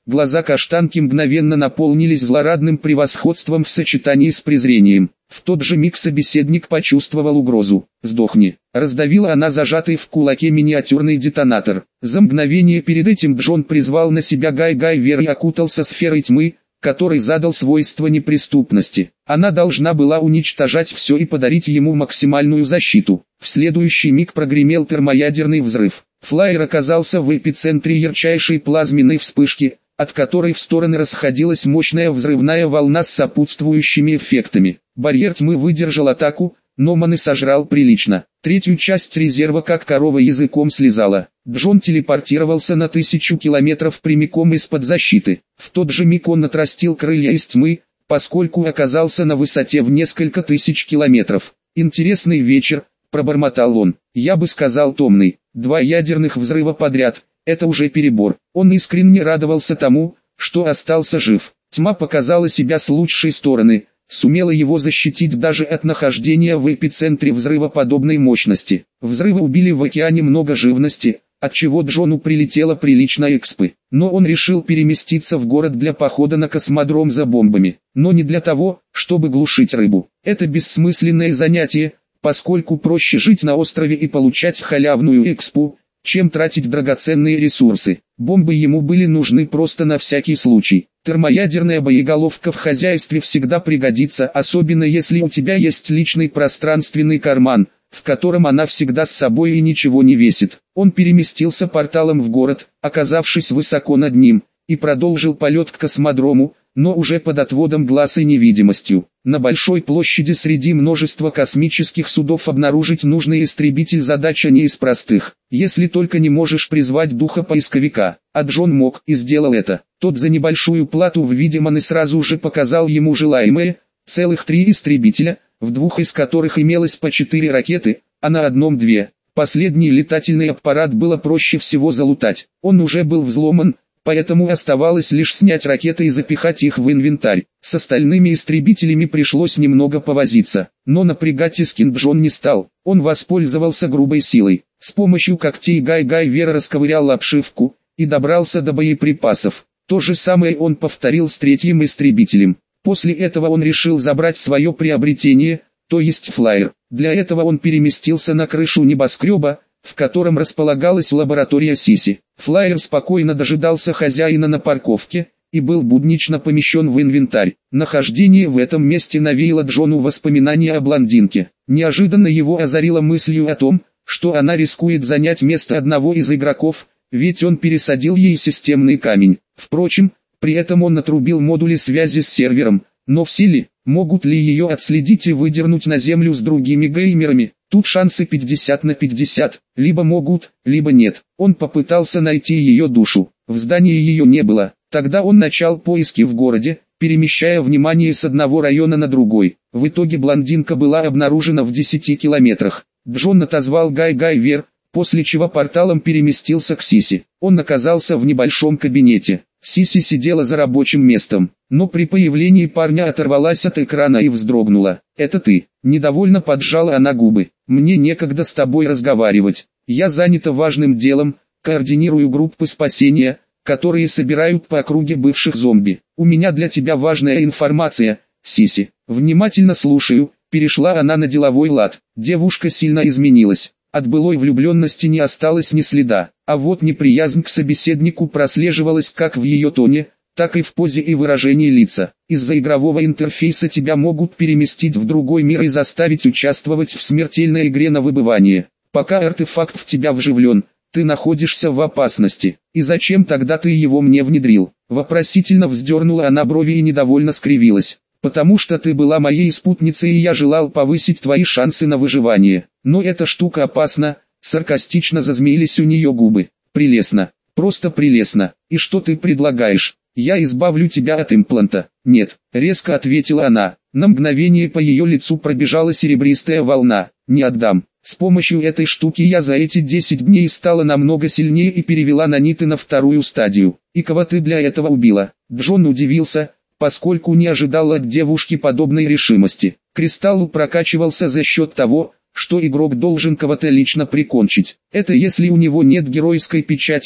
Глаза каштанки мгновенно наполнились злорадным превосходством в сочетании с презрением. В тот же миг собеседник почувствовал угрозу. «Сдохни!» Раздавила она зажатый в кулаке миниатюрный детонатор. За мгновение перед этим Джон призвал на себя Гай-Гай-Вер и окутался сферой тьмы, который задал свойства неприступности. Она должна была уничтожать все и подарить ему максимальную защиту. В следующий миг прогремел термоядерный взрыв. Флайер оказался в эпицентре ярчайшей плазменной вспышки, от которой в стороны расходилась мощная взрывная волна с сопутствующими эффектами. Барьер тьмы выдержал атаку, но маны сожрал прилично. Третью часть резерва как корова языком слезала. Джон телепортировался на тысячу километров прямиком из-под защиты. В тот же миг он отрастил крылья из тьмы, поскольку оказался на высоте в несколько тысяч километров. «Интересный вечер», — пробормотал он. «Я бы сказал томный. Два ядерных взрыва подряд. Это уже перебор». Он искренне радовался тому, что остался жив. Тьма показала себя с лучшей стороны, сумела его защитить даже от нахождения в эпицентре взрыва подобной мощности. Взрывы убили в океане много живности, отчего Джону прилетело прилично экспы. Но он решил переместиться в город для похода на космодром за бомбами. Но не для того, чтобы глушить рыбу. Это бессмысленное занятие, поскольку проще жить на острове и получать халявную экспу, чем тратить драгоценные ресурсы. Бомбы ему были нужны просто на всякий случай. Термоядерная боеголовка в хозяйстве всегда пригодится, особенно если у тебя есть личный пространственный карман, в котором она всегда с собой и ничего не весит. Он переместился порталом в город, оказавшись высоко над ним, и продолжил полет к космодрому, но уже под отводом глаз и невидимостью. На большой площади среди множества космических судов обнаружить нужный истребитель задача не из простых, если только не можешь призвать духа поисковика. А Джон мог и сделал это. Тот за небольшую плату в виде маны сразу же показал ему желаемое, целых три истребителя, в двух из которых имелось по четыре ракеты, а на одном две. Последний летательный аппарат было проще всего залутать. Он уже был взломан, поэтому оставалось лишь снять ракеты и запихать их в инвентарь. С остальными истребителями пришлось немного повозиться, но напрягать Искин Джон не стал. Он воспользовался грубой силой. С помощью когтей Гай-Гай-Вера расковырял обшивку и добрался до боеприпасов. То же самое он повторил с третьим истребителем. После этого он решил забрать свое приобретение, то есть флайер. Для этого он переместился на крышу небоскреба, в котором располагалась лаборатория Сиси. Флайер спокойно дожидался хозяина на парковке и был буднично помещен в инвентарь. Нахождение в этом месте навеяло Джону воспоминания о блондинке. Неожиданно его озарило мыслью о том, что она рискует занять место одного из игроков, ведь он пересадил ей системный камень. Впрочем, при этом он отрубил модули связи с сервером, но в силе, могут ли ее отследить и выдернуть на землю с другими геймерами? Тут шансы пятьдесят на пятьдесят, либо могут, либо нет. Он попытался найти ее душу, в здании ее не было. Тогда он начал поиски в городе, перемещая внимание с одного района на другой. В итоге блондинка была обнаружена в десяти километрах. Джон отозвал Гай-Гай-Вер, после чего порталом переместился к Сиси. Он оказался в небольшом кабинете. Сиси сидела за рабочим местом, но при появлении парня оторвалась от экрана и вздрогнула. «Это ты?» Недовольно поджала она губы. «Мне некогда с тобой разговаривать. Я занята важным делом, координирую группы спасения, которые собирают по округе бывших зомби. У меня для тебя важная информация, Сиси». «Внимательно слушаю», перешла она на деловой лад. Девушка сильно изменилась. От былой влюбленности не осталось ни следа, а вот неприязнь к собеседнику прослеживалась как в ее тоне, так и в позе и выражении лица. Из-за игрового интерфейса тебя могут переместить в другой мир и заставить участвовать в смертельной игре на выбывание. Пока артефакт в тебя вживлен, ты находишься в опасности. И зачем тогда ты его мне внедрил? Вопросительно вздернула она брови и недовольно скривилась. «Потому что ты была моей спутницей и я желал повысить твои шансы на выживание. Но эта штука опасна», саркастично зазмеились у нее губы. «Прелестно, просто прелестно. И что ты предлагаешь? Я избавлю тебя от импланта». «Нет», резко ответила она. На мгновение по ее лицу пробежала серебристая волна. «Не отдам. С помощью этой штуки я за эти десять дней стала намного сильнее и перевела наниты на вторую стадию. И кого ты для этого убила?» Джон удивился, поскольку не ожидал от девушки подобной решимости. Кристалл прокачивался за счет того, что игрок должен кого-то лично прикончить. Это если у него нет геройской печати,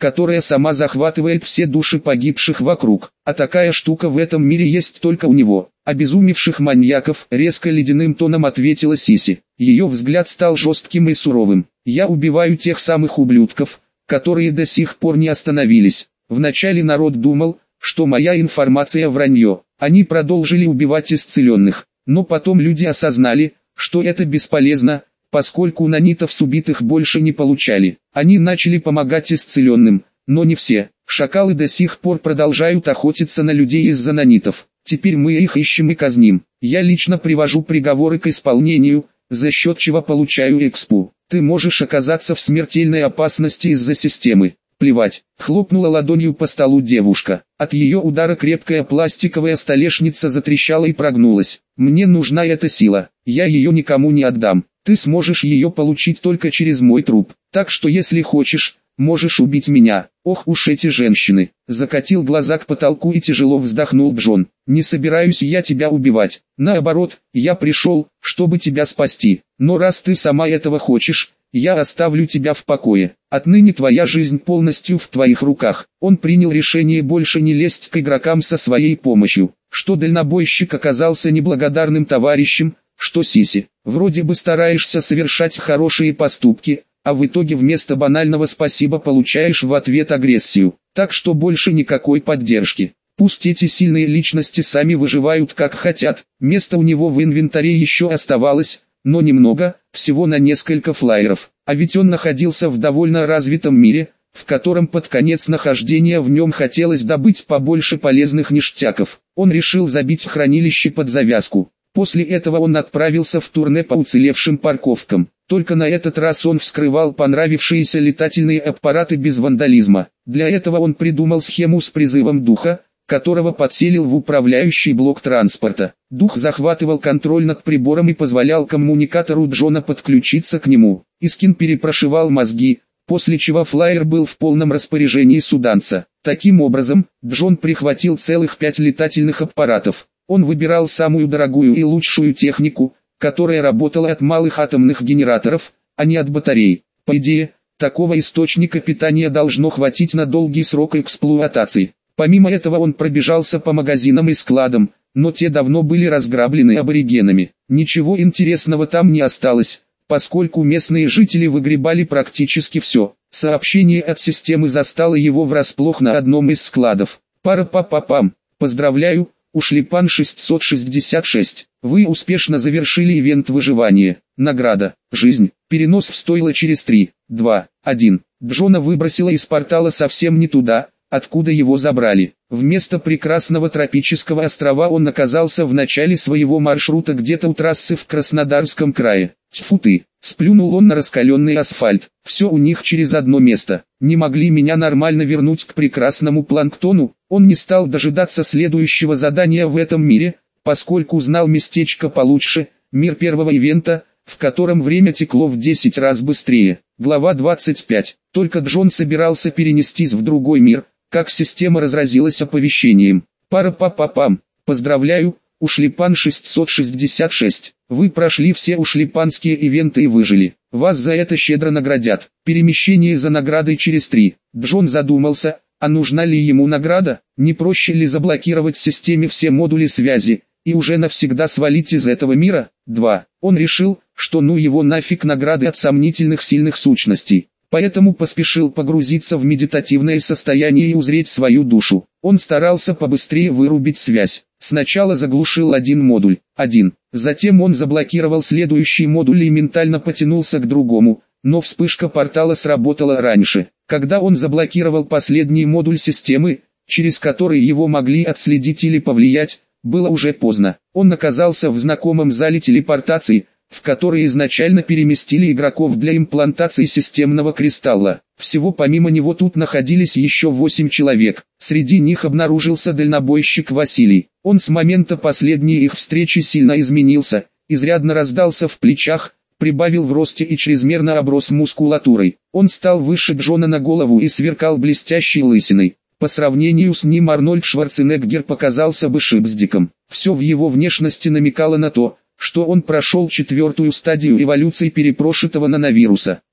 которая сама захватывает все души погибших вокруг. А такая штука в этом мире есть только у него. Обезумевших маньяков, резко ледяным тоном ответила Сиси. Ее взгляд стал жестким и суровым. Я убиваю тех самых ублюдков, которые до сих пор не остановились. Вначале народ думал, что моя информация вранье. Они продолжили убивать исцеленных. Но потом люди осознали, что это бесполезно, поскольку нанитов с убитых больше не получали. Они начали помогать исцеленным, но не все. Шакалы до сих пор продолжают охотиться на людей из-за нанитов. Теперь мы их ищем и казним. Я лично привожу приговоры к исполнению, за счет чего получаю экспу. Ты можешь оказаться в смертельной опасности из-за системы. Плевать. Хлопнула ладонью по столу девушка. От ее удара крепкая пластиковая столешница затрещала и прогнулась. Мне нужна эта сила. Я ее никому не отдам. Ты сможешь ее получить только через мой труп. Так что если хочешь, можешь убить меня. Ох уж эти женщины. Закатил глаза к потолку и тяжело вздохнул Джон. Не собираюсь я тебя убивать. Наоборот, я пришел, чтобы тебя спасти. Но раз ты сама этого хочешь, я оставлю тебя в покое. Отныне твоя жизнь полностью в твоих руках. Он принял решение больше не лезть к игрокам со своей помощью. Что дальнобойщик оказался неблагодарным товарищем, что Сиси. Вроде бы стараешься совершать хорошие поступки, а в итоге вместо банального спасибо получаешь в ответ агрессию. Так что больше никакой поддержки. Пусть эти сильные личности сами выживают как хотят. Места у него в инвентаре еще оставалось, но немного, всего на несколько флайеров. А ведь он находился в довольно развитом мире, в котором под конец нахождения в нем хотелось добыть побольше полезных ништяков. Он решил забить хранилище под завязку. После этого он отправился в турне по уцелевшим парковкам. Только на этот раз он вскрывал понравившиеся летательные аппараты без вандализма. Для этого он придумал схему с призывом духа, которого подселил в управляющий блок транспорта. Дух захватывал контроль над прибором и позволял коммуникатору Джона подключиться к нему. Искин перепрошивал мозги, после чего флайер был в полном распоряжении суданца. Таким образом, Джон прихватил целых пять летательных аппаратов. Он выбирал самую дорогую и лучшую технику, которая работала от малых атомных генераторов, а не от батарей. По идее, такого источника питания должно хватить на долгий срок эксплуатации. Помимо этого он пробежался по магазинам и складам, но те давно были разграблены аборигенами. Ничего интересного там не осталось, поскольку местные жители выгребали практически все. Сообщение от системы застало его врасплох на одном из складов. Пара-па-па-пам, поздравляю, Ушлепан шестьсот шестьдесят шесть. Вы успешно завершили ивент выживания. Награда. Жизнь. Перенос в стойло через три, два, один. Джона выбросило из портала совсем не туда, откуда его забрали. Вместо прекрасного тропического острова он оказался в начале своего маршрута где-то у трассы в Краснодарском крае. Тьфу ты, сплюнул он на раскаленный асфальт. Все у них через одно место. Не могли меня нормально вернуть к прекрасному планктону. Он не стал дожидаться следующего задания в этом мире, поскольку знал местечко получше, мир первого ивента, в котором время текло в десять раз быстрее. Глава двадцать пять. Только Джон собирался перенестись в другой мир, как система разразилась оповещением. Пара-па-па-пам. Поздравляю, Ушлепан шестьсот шестьдесят шесть. Вы прошли все ушлепанские ивенты и выжили. Вас за это щедро наградят. Перемещение за наградой через три. Джон задумался, а нужна ли ему награда? Не проще ли заблокировать в системе все модули связи, и уже навсегда свалить из этого мира? два. Он решил, что ну его нафиг награды от сомнительных сильных сущностей. Поэтому поспешил погрузиться в медитативное состояние и узреть свою душу. Он старался побыстрее вырубить связь. Сначала заглушил один модуль, один. Затем он заблокировал следующий модуль и ментально потянулся к другому, но вспышка портала сработала раньше. Когда он заблокировал последний модуль системы, через который его могли отследить или повлиять, было уже поздно. Он оказался в знакомом зале телепортации, в который изначально переместили игроков для имплантации системного кристалла. Всего помимо него тут находились еще восемь человек. Среди них обнаружился дальнобойщик Василий. Он с момента последней их встречи сильно изменился, изрядно раздался в плечах, прибавил в росте и чрезмерно оброс мускулатурой. Он стал выше Джона на голову и сверкал блестящей лысиной. По сравнению с ним Арнольд Шварценеггер показался бы шипздиком. Все в его внешности намекало на то, что он прошел четвертую стадию эволюции перепрошитого нановируса.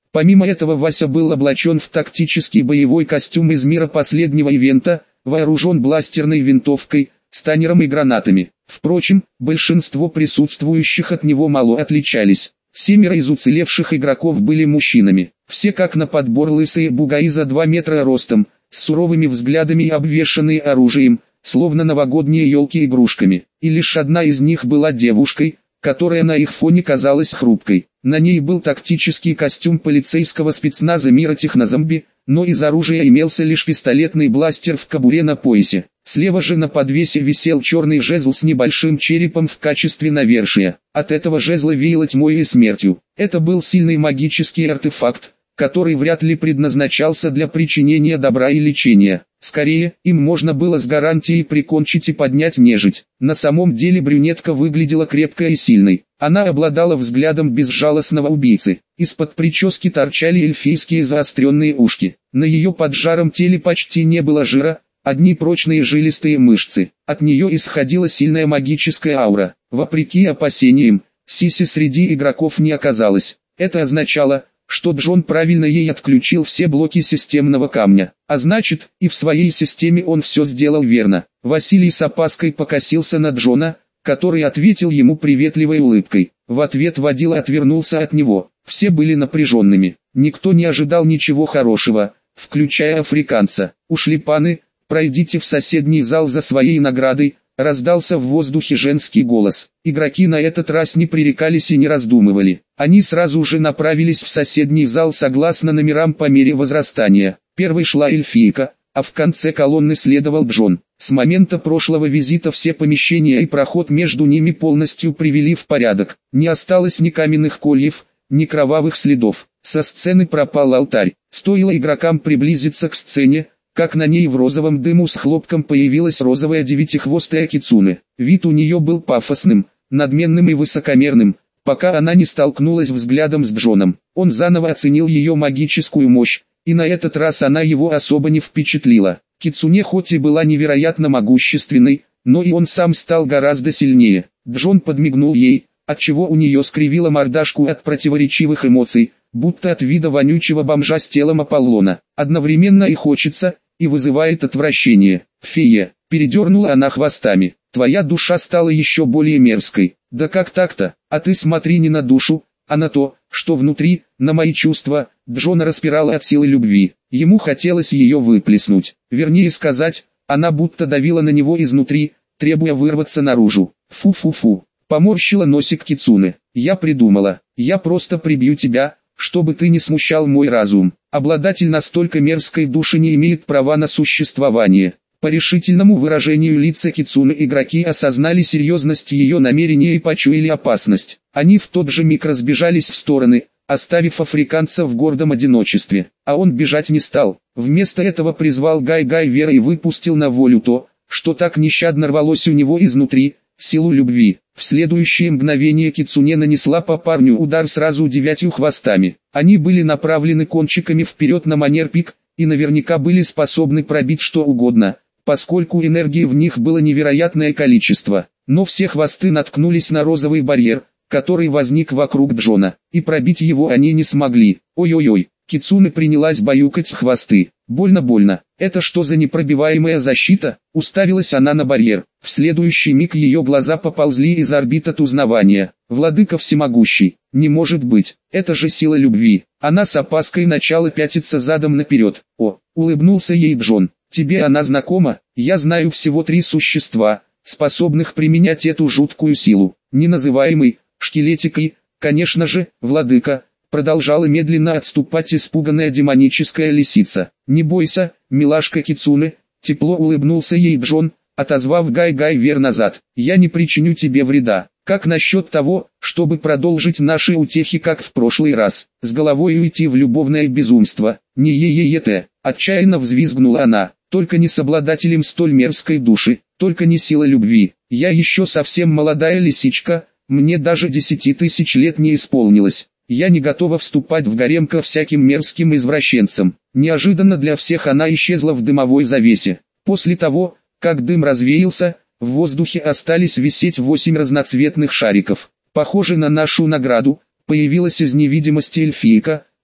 Помимо этого Вася был облачен в тактический боевой костюм из мира последнего ивента, вооружен бластерной винтовкой, станером и гранатами. Впрочем, большинство присутствующих от него мало отличались. Семеро из уцелевших игроков были мужчинами. Все как на подбор лысые бугаи за два метра ростом, с суровыми взглядами и обвешанные оружием, словно новогодние елки игрушками. И лишь одна из них была девушкой, которая на их фоне казалась хрупкой. На ней был тактический костюм полицейского спецназа мира технозомби, но из оружия имелся лишь пистолетный бластер в кобуре на поясе. Слева же на подвесе висел черный жезл с небольшим черепом в качестве навершия. От этого жезла веяло тьмой и смертью. Это был сильный магический артефакт, который вряд ли предназначался для причинения добра и лечения. Скорее, им можно было с гарантией прикончить и поднять нежить. На самом деле брюнетка выглядела крепкой и сильной. Она обладала взглядом безжалостного убийцы. Из-под прически торчали эльфийские заостренные ушки. На ее поджаром теле почти не было жира, одни прочные жилистые мышцы. От нее исходила сильная магическая аура. Вопреки опасениям, Сиси среди игроков не оказалось. Это означало, что Джон правильно ей отключил все блоки системного камня. А значит, и в своей системе он все сделал верно. Василий с опаской покосился на Джона, который ответил ему приветливой улыбкой. В ответ водила отвернулся от него. Все были напряженными. Никто не ожидал ничего хорошего, включая африканца. «Ушли паны, пройдите в соседний зал за своей наградой», раздался в воздухе женский голос. Игроки на этот раз не пререкались и не раздумывали. Они сразу же направились в соседний зал согласно номерам по мере возрастания. Первой шла эльфийка, а в конце колонны следовал Джон. С момента прошлого визита все помещения и проход между ними полностью привели в порядок. Не осталось ни каменных кольев, ни кровавых следов. Со сцены пропал алтарь. Стоило игрокам приблизиться к сцене, как на ней в розовом дыму с хлопком появилась розовая девятихвостая кицуне. Вид у нее был пафосным, надменным и высокомерным, пока она не столкнулась взглядом с Джоном. Он заново оценил ее магическую мощь, и на этот раз она его особо не впечатлила. Кицуне хоть и была невероятно могущественной, но и он сам стал гораздо сильнее. Джон подмигнул ей, отчего у нее скривила мордашку от противоречивых эмоций, будто от вида вонючего бомжа с телом Аполлона. Одновременно и хочется, и вызывает отвращение. «Фея», — передернула она хвостами, — «твоя душа стала еще более мерзкой». «Да как так-то? А ты смотри не на душу, а на то, что внутри, на мои чувства». Джона распирала от силы любви. Ему хотелось ее выплеснуть. Вернее сказать, она будто давила на него изнутри, требуя вырваться наружу. «Фу-фу-фу», — поморщила носик кицуне. «Я придумала, я просто прибью тебя, чтобы ты не смущал мой разум. Обладатель настолько мерзкой души не имеет права на существование». По решительному выражению лица кицуне игроки осознали серьезность ее намерения и почуяли опасность. Они в тот же миг разбежались в стороны, оставив африканца в гордом одиночестве. А он бежать не стал. Вместо этого призвал Гай-Гай Вера и выпустил на волю то, что так нещадно рвалось у него изнутри, силу любви. В следующее мгновение кицуне нанесла по парню удар сразу девятью хвостами. Они были направлены кончиками вперед на манер пик, и наверняка были способны пробить что угодно, поскольку энергии в них было невероятное количество. Но все хвосты наткнулись на розовый барьер, который возник вокруг Джона, и пробить его они не смогли. Ой-ой-ой, кицуне принялась баюкать хвосты. Больно-больно, это что за непробиваемая защита? Уставилась она на барьер. В следующий миг ее глаза поползли из орбит от узнавания. Владыка всемогущий, не может быть, это же сила любви. Она с опаской начала пятиться задом наперед. О, улыбнулся ей Джон, тебе она знакома? Я знаю всего три существа, способных применять эту жуткую силу. Неназываемый, шкелетикой, конечно же, владыка. Продолжала медленно отступать испуганная демоническая лисица. «Не бойся, милашка кицуне», — тепло улыбнулся ей Джон, отозвав Гай-Гай Вер назад. «Я не причиню тебе вреда. Как насчет того, чтобы продолжить наши утехи как в прошлый раз, с головой уйти в любовное безумство?» «Не е-е-е-те», — отчаянно взвизгнула она, — «только не с обладателем столь мерзкой души, только не сила любви. Я еще совсем молодая лисичка, мне даже десяти тысяч лет не исполнилось. Я не готова вступать в гарем ко всяким мерзким извращенцам». Неожиданно для всех она исчезла в дымовой завесе. После того, как дым развеялся, в воздухе остались висеть восемь разноцветных шариков. Похоже на нашу награду, появилась из невидимости эльфийка,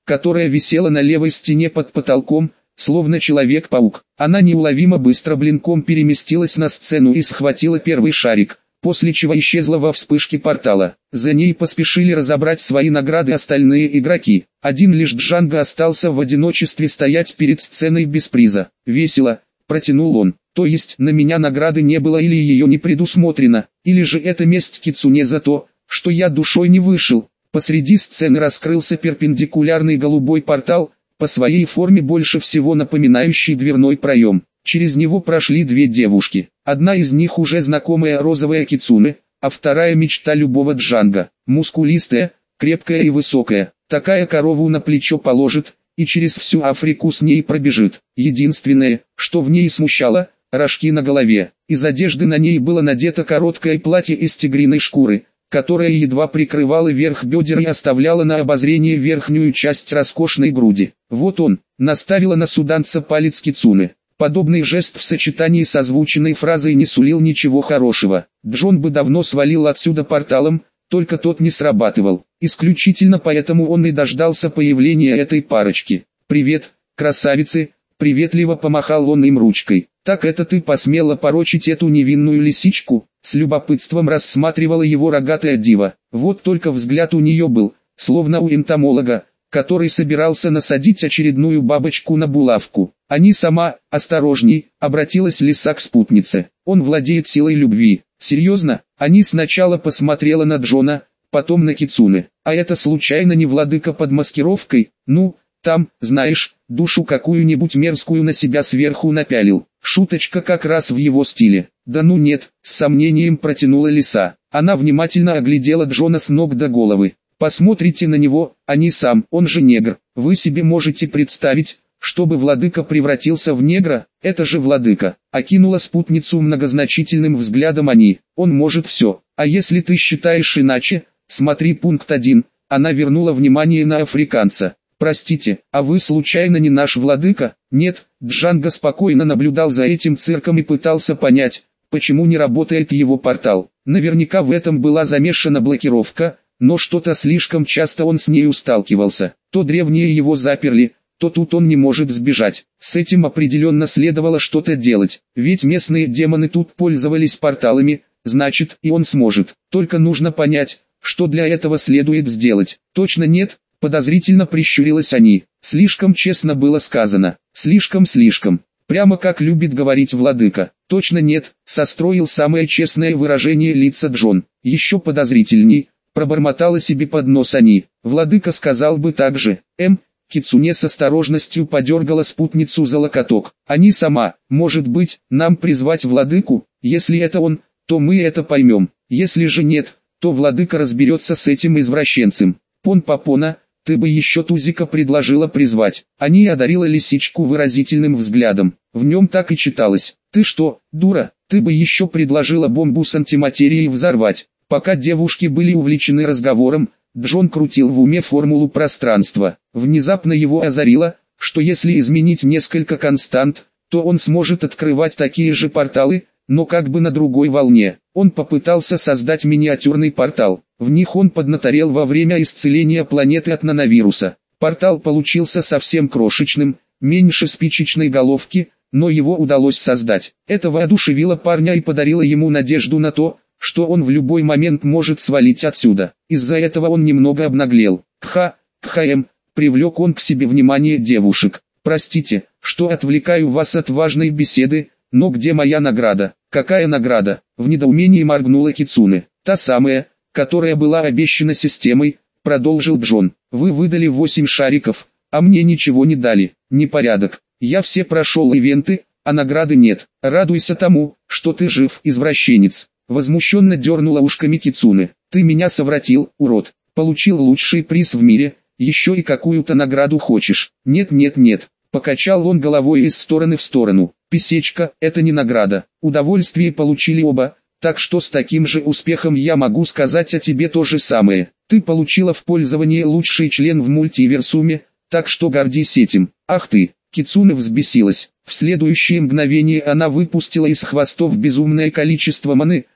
которая висела на левой стене под потолком, словно Человек-паук. Она неуловимо быстро блинком переместилась на сцену и схватила первый шарик, после чего исчезла во вспышке портала. За ней поспешили разобрать свои награды остальные игроки. Один лишь Джанго остался в одиночестве стоять перед сценой без приза. «Весело», — протянул он. «То есть на меня награды не было или ее не предусмотрено, или же это месть Кицуне за то, что я душой не вышел». Посреди сцены раскрылся перпендикулярный голубой портал, по своей форме больше всего напоминающий дверной проем. Через него прошли две девушки. Одна из них уже знакомая розовая Кицуне, а вторая мечта любого Джанго. Мускулистая, крепкая и высокая. Такая корову на плечо положит, и через всю Африку с ней пробежит. Единственное, что в ней смущало, рожки на голове. Из одежды на ней было надето короткое платье из тигриной шкуры, которая едва прикрывала верх бедер и оставляла на обозрение верхнюю часть роскошной груди. Вот он, наставила на суданца палец Кицуне. Подобный жест в сочетании с озвученной фразой не сулил ничего хорошего. Джон бы давно свалил отсюда порталом, только тот не срабатывал. Исключительно поэтому он и дождался появления этой парочки. «Привет, красавицы!» — приветливо помахал он им ручкой. «Так это ты посмела порочить эту невинную лисичку?» С любопытством рассматривала его рогатая дива. Вот только взгляд у нее был, словно у энтомолога, который собирался насадить очередную бабочку на булавку. «Они сама, осторожней», — обратилась лиса к спутнице. «Он владеет силой любви». «Серьезно?» Они сначала посмотрела на Джона, потом на Кицуне. «А это случайно не владыка под маскировкой? Ну, там, знаешь, душу какую-нибудь мерзкую на себя сверху напялил». Шуточка как раз в его стиле. «Да ну нет», — с сомнением протянула лиса. Она внимательно оглядела Джона с ног до головы. «Посмотрите на него, а не сам, он же негр. Вы себе можете представить, чтобы владыка превратился в негра? Это же владыка». Окинула спутницу многозначительным взглядом они. «Он может все. А если ты считаешь иначе, смотри пункт один». Она вернула внимание на африканца. «Простите, а вы случайно не наш владыка?» «Нет». Джанго спокойно наблюдал за этим цирком и пытался понять, почему не работает его портал. Наверняка в этом была замешана блокировка, но что-то слишком часто он с нею сталкивался. То древние его заперли, то тут он не может сбежать. С этим определенно следовало что-то делать, ведь местные демоны тут пользовались порталами, значит и он сможет. Только нужно понять, что для этого следует сделать. «Точно нет?» — подозрительно прищурилась они. Слишком честно было сказано. Слишком-слишком. Прямо как любит говорить владыка. «Точно нет», — состроил самое честное выражение лица Джон. «Еще подозрительней», — пробормотала себе под нос они. «Владыка сказал бы так же». М. Кицуне с осторожностью подергала спутницу за локоток. «Они сама, может быть, нам призвать владыку? Если это он, то мы это поймем. Если же нет, то владыка разберется с этим извращенцем. Пон-папона, ты бы еще Тузика предложила призвать». Они одарила лисичку выразительным взглядом. В нем так и читалось: «Ты что, дура, ты бы еще предложила бомбу с антиматерией взорвать». Пока девушки были увлечены разговором, Джон крутил в уме формулу пространства. Внезапно его озарило, что если изменить несколько констант, то он сможет открывать такие же порталы, но как бы на другой волне. Он попытался создать миниатюрный портал. В них он поднаторел во время исцеления планеты от нановируса. Портал получился совсем крошечным, меньше спичечной головки, но его удалось создать. Это воодушевило парня и подарило ему надежду на то, что он в любой момент может свалить отсюда. Из-за этого он немного обнаглел. «Кха, кхм», привлек он к себе внимание девушек. «Простите, что отвлекаю вас от важной беседы, но где моя награда?» «Какая награда?» — в недоумении моргнула Кицуне. «Та самая, которая была обещана системой», — продолжил Джон. «Вы выдали восемь шариков, а мне ничего не дали. Непорядок. Я все прошел ивенты, а награды нет. Радуйся тому, что ты жив, извращенец». Возмущенно дернула ушками Кицуне. «Ты меня совратил, урод. Получил лучший приз в мире, еще и какую-то награду хочешь». «Нет, нет, нет», — покачал он головой из стороны в сторону. «Писечка, это не награда. Удовольствие получили оба, так что с таким же успехом я могу сказать о тебе то же самое. Ты получила в пользование лучший член в мультиверсуме, так что гордись этим». «Ах ты!» Кицуне взбесилась. В следующее мгновение она выпустила из хвостов безумное количество маны,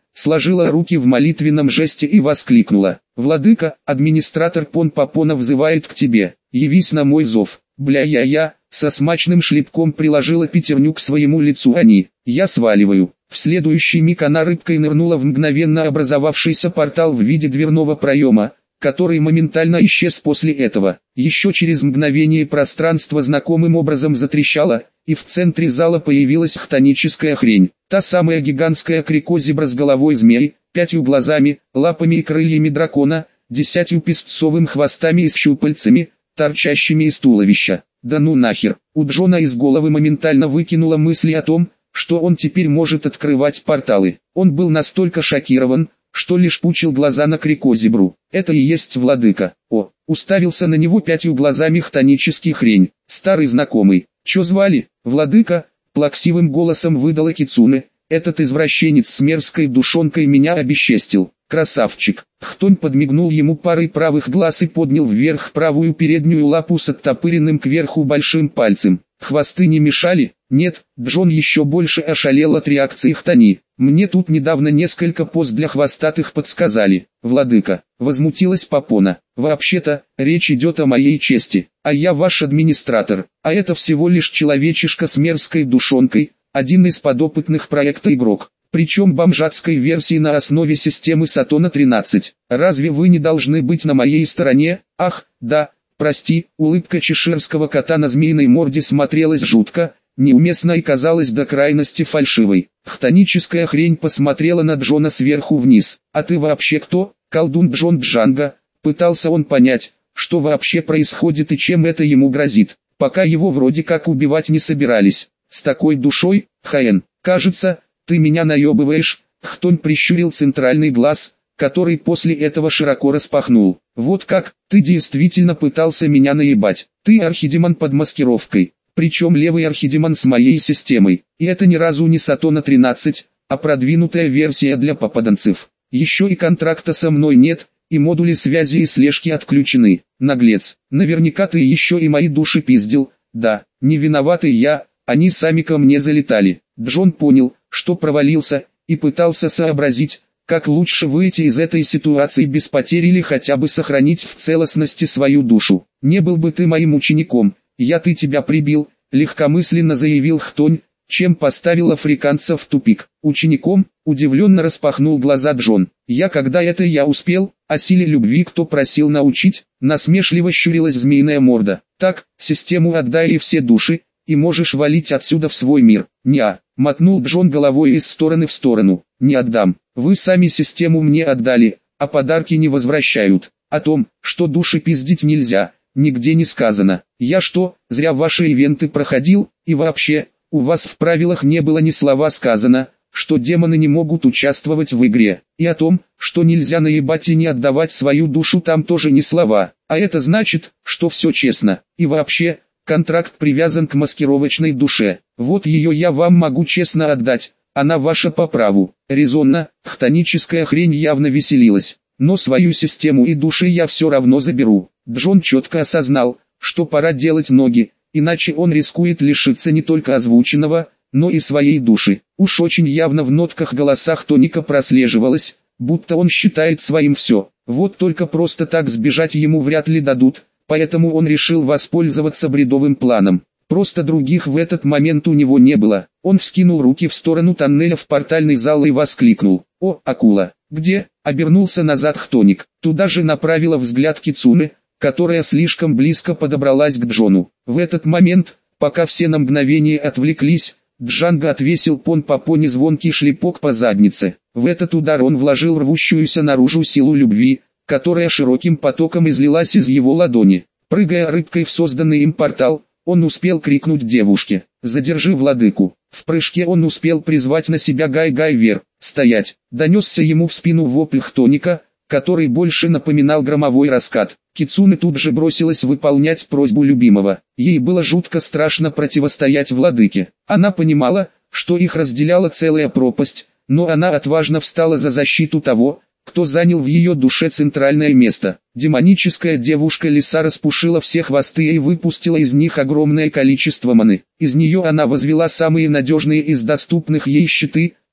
сложила руки в молитвенном жесте и воскликнула: «Владыка, администратор Пон Папона взывает к тебе, явись на мой зов». «Бля-я-я», со смачным шлепком приложила пятерню к своему лицу Ани. «Я сваливаю». В следующий миг она рыбкой нырнула в мгновенно образовавшийся портал в виде дверного проема, который моментально исчез после этого. Еще через мгновение пространство знакомым образом затрещало, и в центре зала появилась хтоническая хрень. Та самая гигантская крикозебра с головой змеи, пятью глазами, лапами и крыльями дракона, десятью песцовым хвостами и с щупальцами, торчащими из туловища. Да ну нахер. У Джона из головы моментально выкинуло мысли о том, что он теперь может открывать порталы. Он был настолько шокирован, что лишь пучил глаза на крикозебру. Это и есть владыка. О, уставился на него пятью глазами хтонический хрень. Старый знакомый. Чё звали? Владыка? Плаксивым голосом выдала Кицуне. Этот извращенец с мерзкой душонкой меня обесчестил. Красавчик. Хтонь подмигнул ему парой правых глаз и поднял вверх правую переднюю лапу с оттопыренным кверху большим пальцем. Хвосты не мешали? Нет. Джон еще больше ошалел от реакции Хтони. Мне тут недавно несколько поз для хвостатых подсказали. Владыка, возмутилась Папона. Вообще-то, речь идет о моей чести. А я ваш администратор. А это всего лишь человечишка с мерзкой душонкой, один из подопытных проекта игрок. Причем бомжатской версии на основе системы Сатона тринадцать. Разве вы не должны быть на моей стороне? Ах, да, прости, улыбка чеширского кота на змеиной морде смотрелась жутко, неуместно и казалась до крайности фальшивой. Хтоническая хрень посмотрела на Джона сверху вниз. А ты вообще кто? Колдун Джон Джанго. Пытался он понять, что вообще происходит и чем это ему грозит. Пока его вроде как убивать не собирались. С такой душой, Хаен, кажется, ты меня наебываешь. Хтонь прищурил центральный глаз, который после этого широко распахнул. Вот как, ты действительно пытался меня наебать. Ты архидемон под маскировкой. Причем левый архидемон с моей системой. И это ни разу не Сатона тринадцать, а продвинутая версия для попаданцев. Еще и контракта со мной нет, и модули связи и слежки отключены. Наглец, наверняка ты еще и мои души пиздил. Да, не виноватый я, они сами ко мне залетали. Джон понял, что провалился, и пытался сообразить, как лучше выйти из этой ситуации без потерь или хотя бы сохранить в целостности свою душу. Не был бы ты моим учеником, я ты тебя прибил, легкомысленно заявил Хтонь, чем поставил африканца в тупик. Учеником, удивленно распахнул глаза Джон. Я когда это я успел, о силе любви кто просил научить, насмешливо щурилась змеиная морда. Так, систему отдай и все души, и можешь валить отсюда в свой мир. Неа, мотнул Джон головой из стороны в сторону. Не отдам, вы сами систему мне отдали, а подарки не возвращают. О том, что души пиздить нельзя, нигде не сказано. Я что, зря ваши ивенты проходил, и вообще, у вас в правилах не было ни слова сказано, что демоны не могут участвовать в игре, и о том, что нельзя наебать и не отдавать свою душу там тоже ни слова, а это значит, что все честно, и вообще, контракт привязан к маскировочной душе, вот ее я вам могу честно отдать, она ваша по праву. Резонно, хтоническая хрень явно веселилась, но свою систему и души я все равно заберу. Джон четко осознал, что пора делать ноги, иначе он рискует лишиться не только озвученного, но и своей души. Уж очень явно в нотках голосах Тоника прослеживалось, будто он считает своим все. Вот только просто так сбежать ему вряд ли дадут, поэтому он решил воспользоваться бредовым планом. Просто других в этот момент у него не было. Он вскинул руки в сторону тоннеля в портальный зал и воскликнул: «О, акула! Где?» Обернулся назад Хтоник. Туда же направила взгляд Кицуне, которая слишком близко подобралась к Джону. В этот момент, пока все на мгновение отвлеклись, Джанго отвесил Пон Папоне звонкий шлепок по заднице. В этот удар он вложил рвущуюся наружу силу любви, которая широким потоком излилась из его ладони. Прыгая рыбкой в созданный им портал, он успел крикнуть девушке: «Задержи владыку!». В прыжке он успел призвать на себя Гай-Гай-Вер. «Стоять!» Донесся ему в спину вопль Хтоника, который больше напоминал громовой раскат. Кицуне тут же бросилась выполнять просьбу любимого. Ей было жутко страшно противостоять владыке. Она понимала, что их разделяла целая пропасть, но она отважно встала за защиту того, кто занял в ее душе центральное место. Демоническая девушка лиса распушила все хвосты и выпустила из них огромное количество маны. Из нее она возвела самые надежные из доступных ей щиты,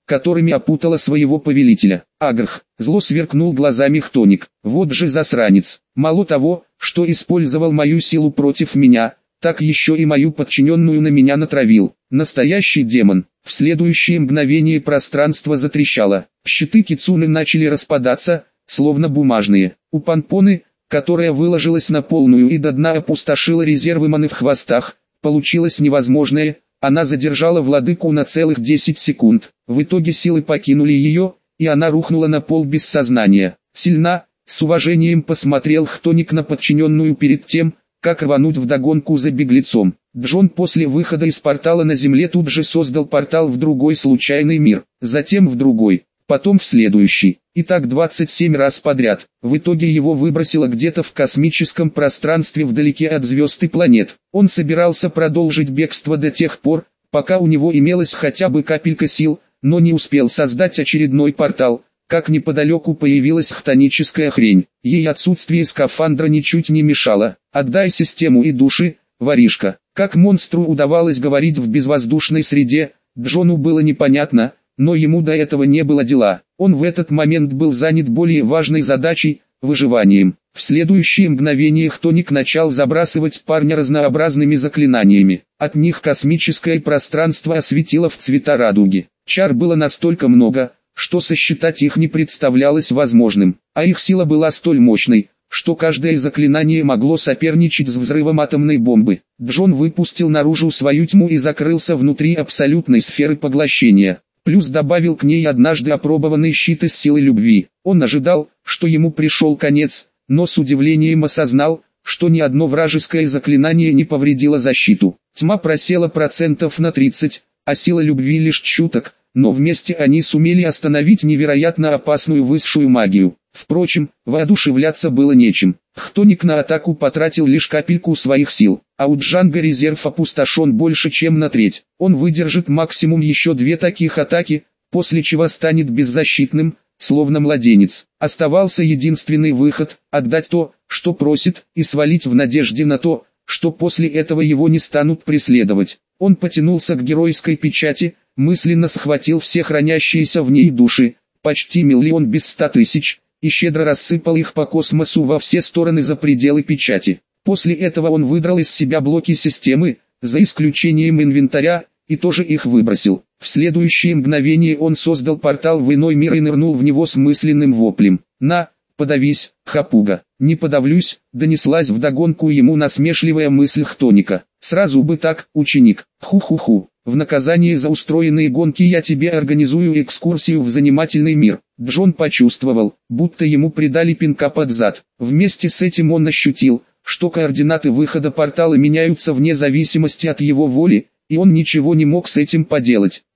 которыми опутала своего повелителя. Агрх, зло сверкнул глазами Хтоник. Вот же засранец. Мало того, что использовал мою силу против меня, так еще и мою подчиненную на меня натравил. Настоящий демон. В следующее мгновение пространство затрещало. Щиты Кицуны начали распадаться, словно бумажные. У Панпоны, которая выложилась на полную и до дна опустошила резервы маны в хвостах, получилось невозможное. Она задержала владыку на целых десять секунд. В итоге силы покинули ее, и она рухнула на пол без сознания. Сильна, с уважением посмотрел Хтоник на подчиненную перед тем, как рвануть вдогонку за беглецом. Джон после выхода из портала на земле тут же создал портал в другой случайный мир, затем в другой, потом в следующий, и так двадцать семь раз подряд. В итоге его выбросило где-то в космическом пространстве вдалеке от звезд и планет. Он собирался продолжить бегство до тех пор, пока у него имелась хотя бы капелька сил, но не успел создать очередной портал, как неподалеку появилась хтоническая хрень. Ей отсутствие скафандра ничуть не мешало. «Отдай систему и души, воришка». Как монстру удавалось говорить в безвоздушной среде, Джону было непонятно, но ему до этого не было дела. Он в этот момент был занят более важной задачей – выживанием. В следующее мгновение Хтоник начал забрасывать парня разнообразными заклинаниями. От них космическое пространство осветило в цвета радуги. Чар было настолько много, что сосчитать их не представлялось возможным, а их сила была столь мощной, что каждое заклинание могло соперничать с взрывом атомной бомбы. Джон выпустил наружу свою тьму и закрылся внутри абсолютной сферы поглощения. Плюс добавил к ней однажды опробованный щит из силы любви. Он ожидал, что ему пришел конец, но с удивлением осознал, что ни одно вражеское заклинание не повредило защиту. Тьма просела процентов на тридцать, а сила любви лишь чуток, но вместе они сумели остановить невероятно опасную высшую магию. Впрочем, воодушевляться было нечем. Хтоник на атаку потратил лишь капельку своих сил, а у Джанга резерв опустошен больше чем на треть. Он выдержит максимум еще две таких атаки, после чего станет беззащитным, словно младенец. Оставался единственный выход – отдать то, что просит, и свалить в надежде на то, что после этого его не станут преследовать. Он потянулся к геройской печати, мысленно схватил все хранящиеся в ней души, почти миллион без ста тысяч, и щедро рассыпал их по космосу во все стороны за пределы печати. После этого он выдрал из себя блоки системы, за исключением инвентаря, и тоже их выбросил. В следующее мгновение он создал портал в иной мир и нырнул в него с мысленным воплем. «На, подавись, хапуга!» «Не подавлюсь», — донеслась вдогонку ему насмешливая мысль Хтоника. «Сразу бы так, ученик, ху-ху-ху. В наказание за устроенные гонки я тебе организую экскурсию в занимательный мир». Джон почувствовал, будто ему придали пинка под зад. Вместе с этим он ощутил, что координаты выхода портала меняются вне зависимости от его воли, и он ничего не мог с этим поделать.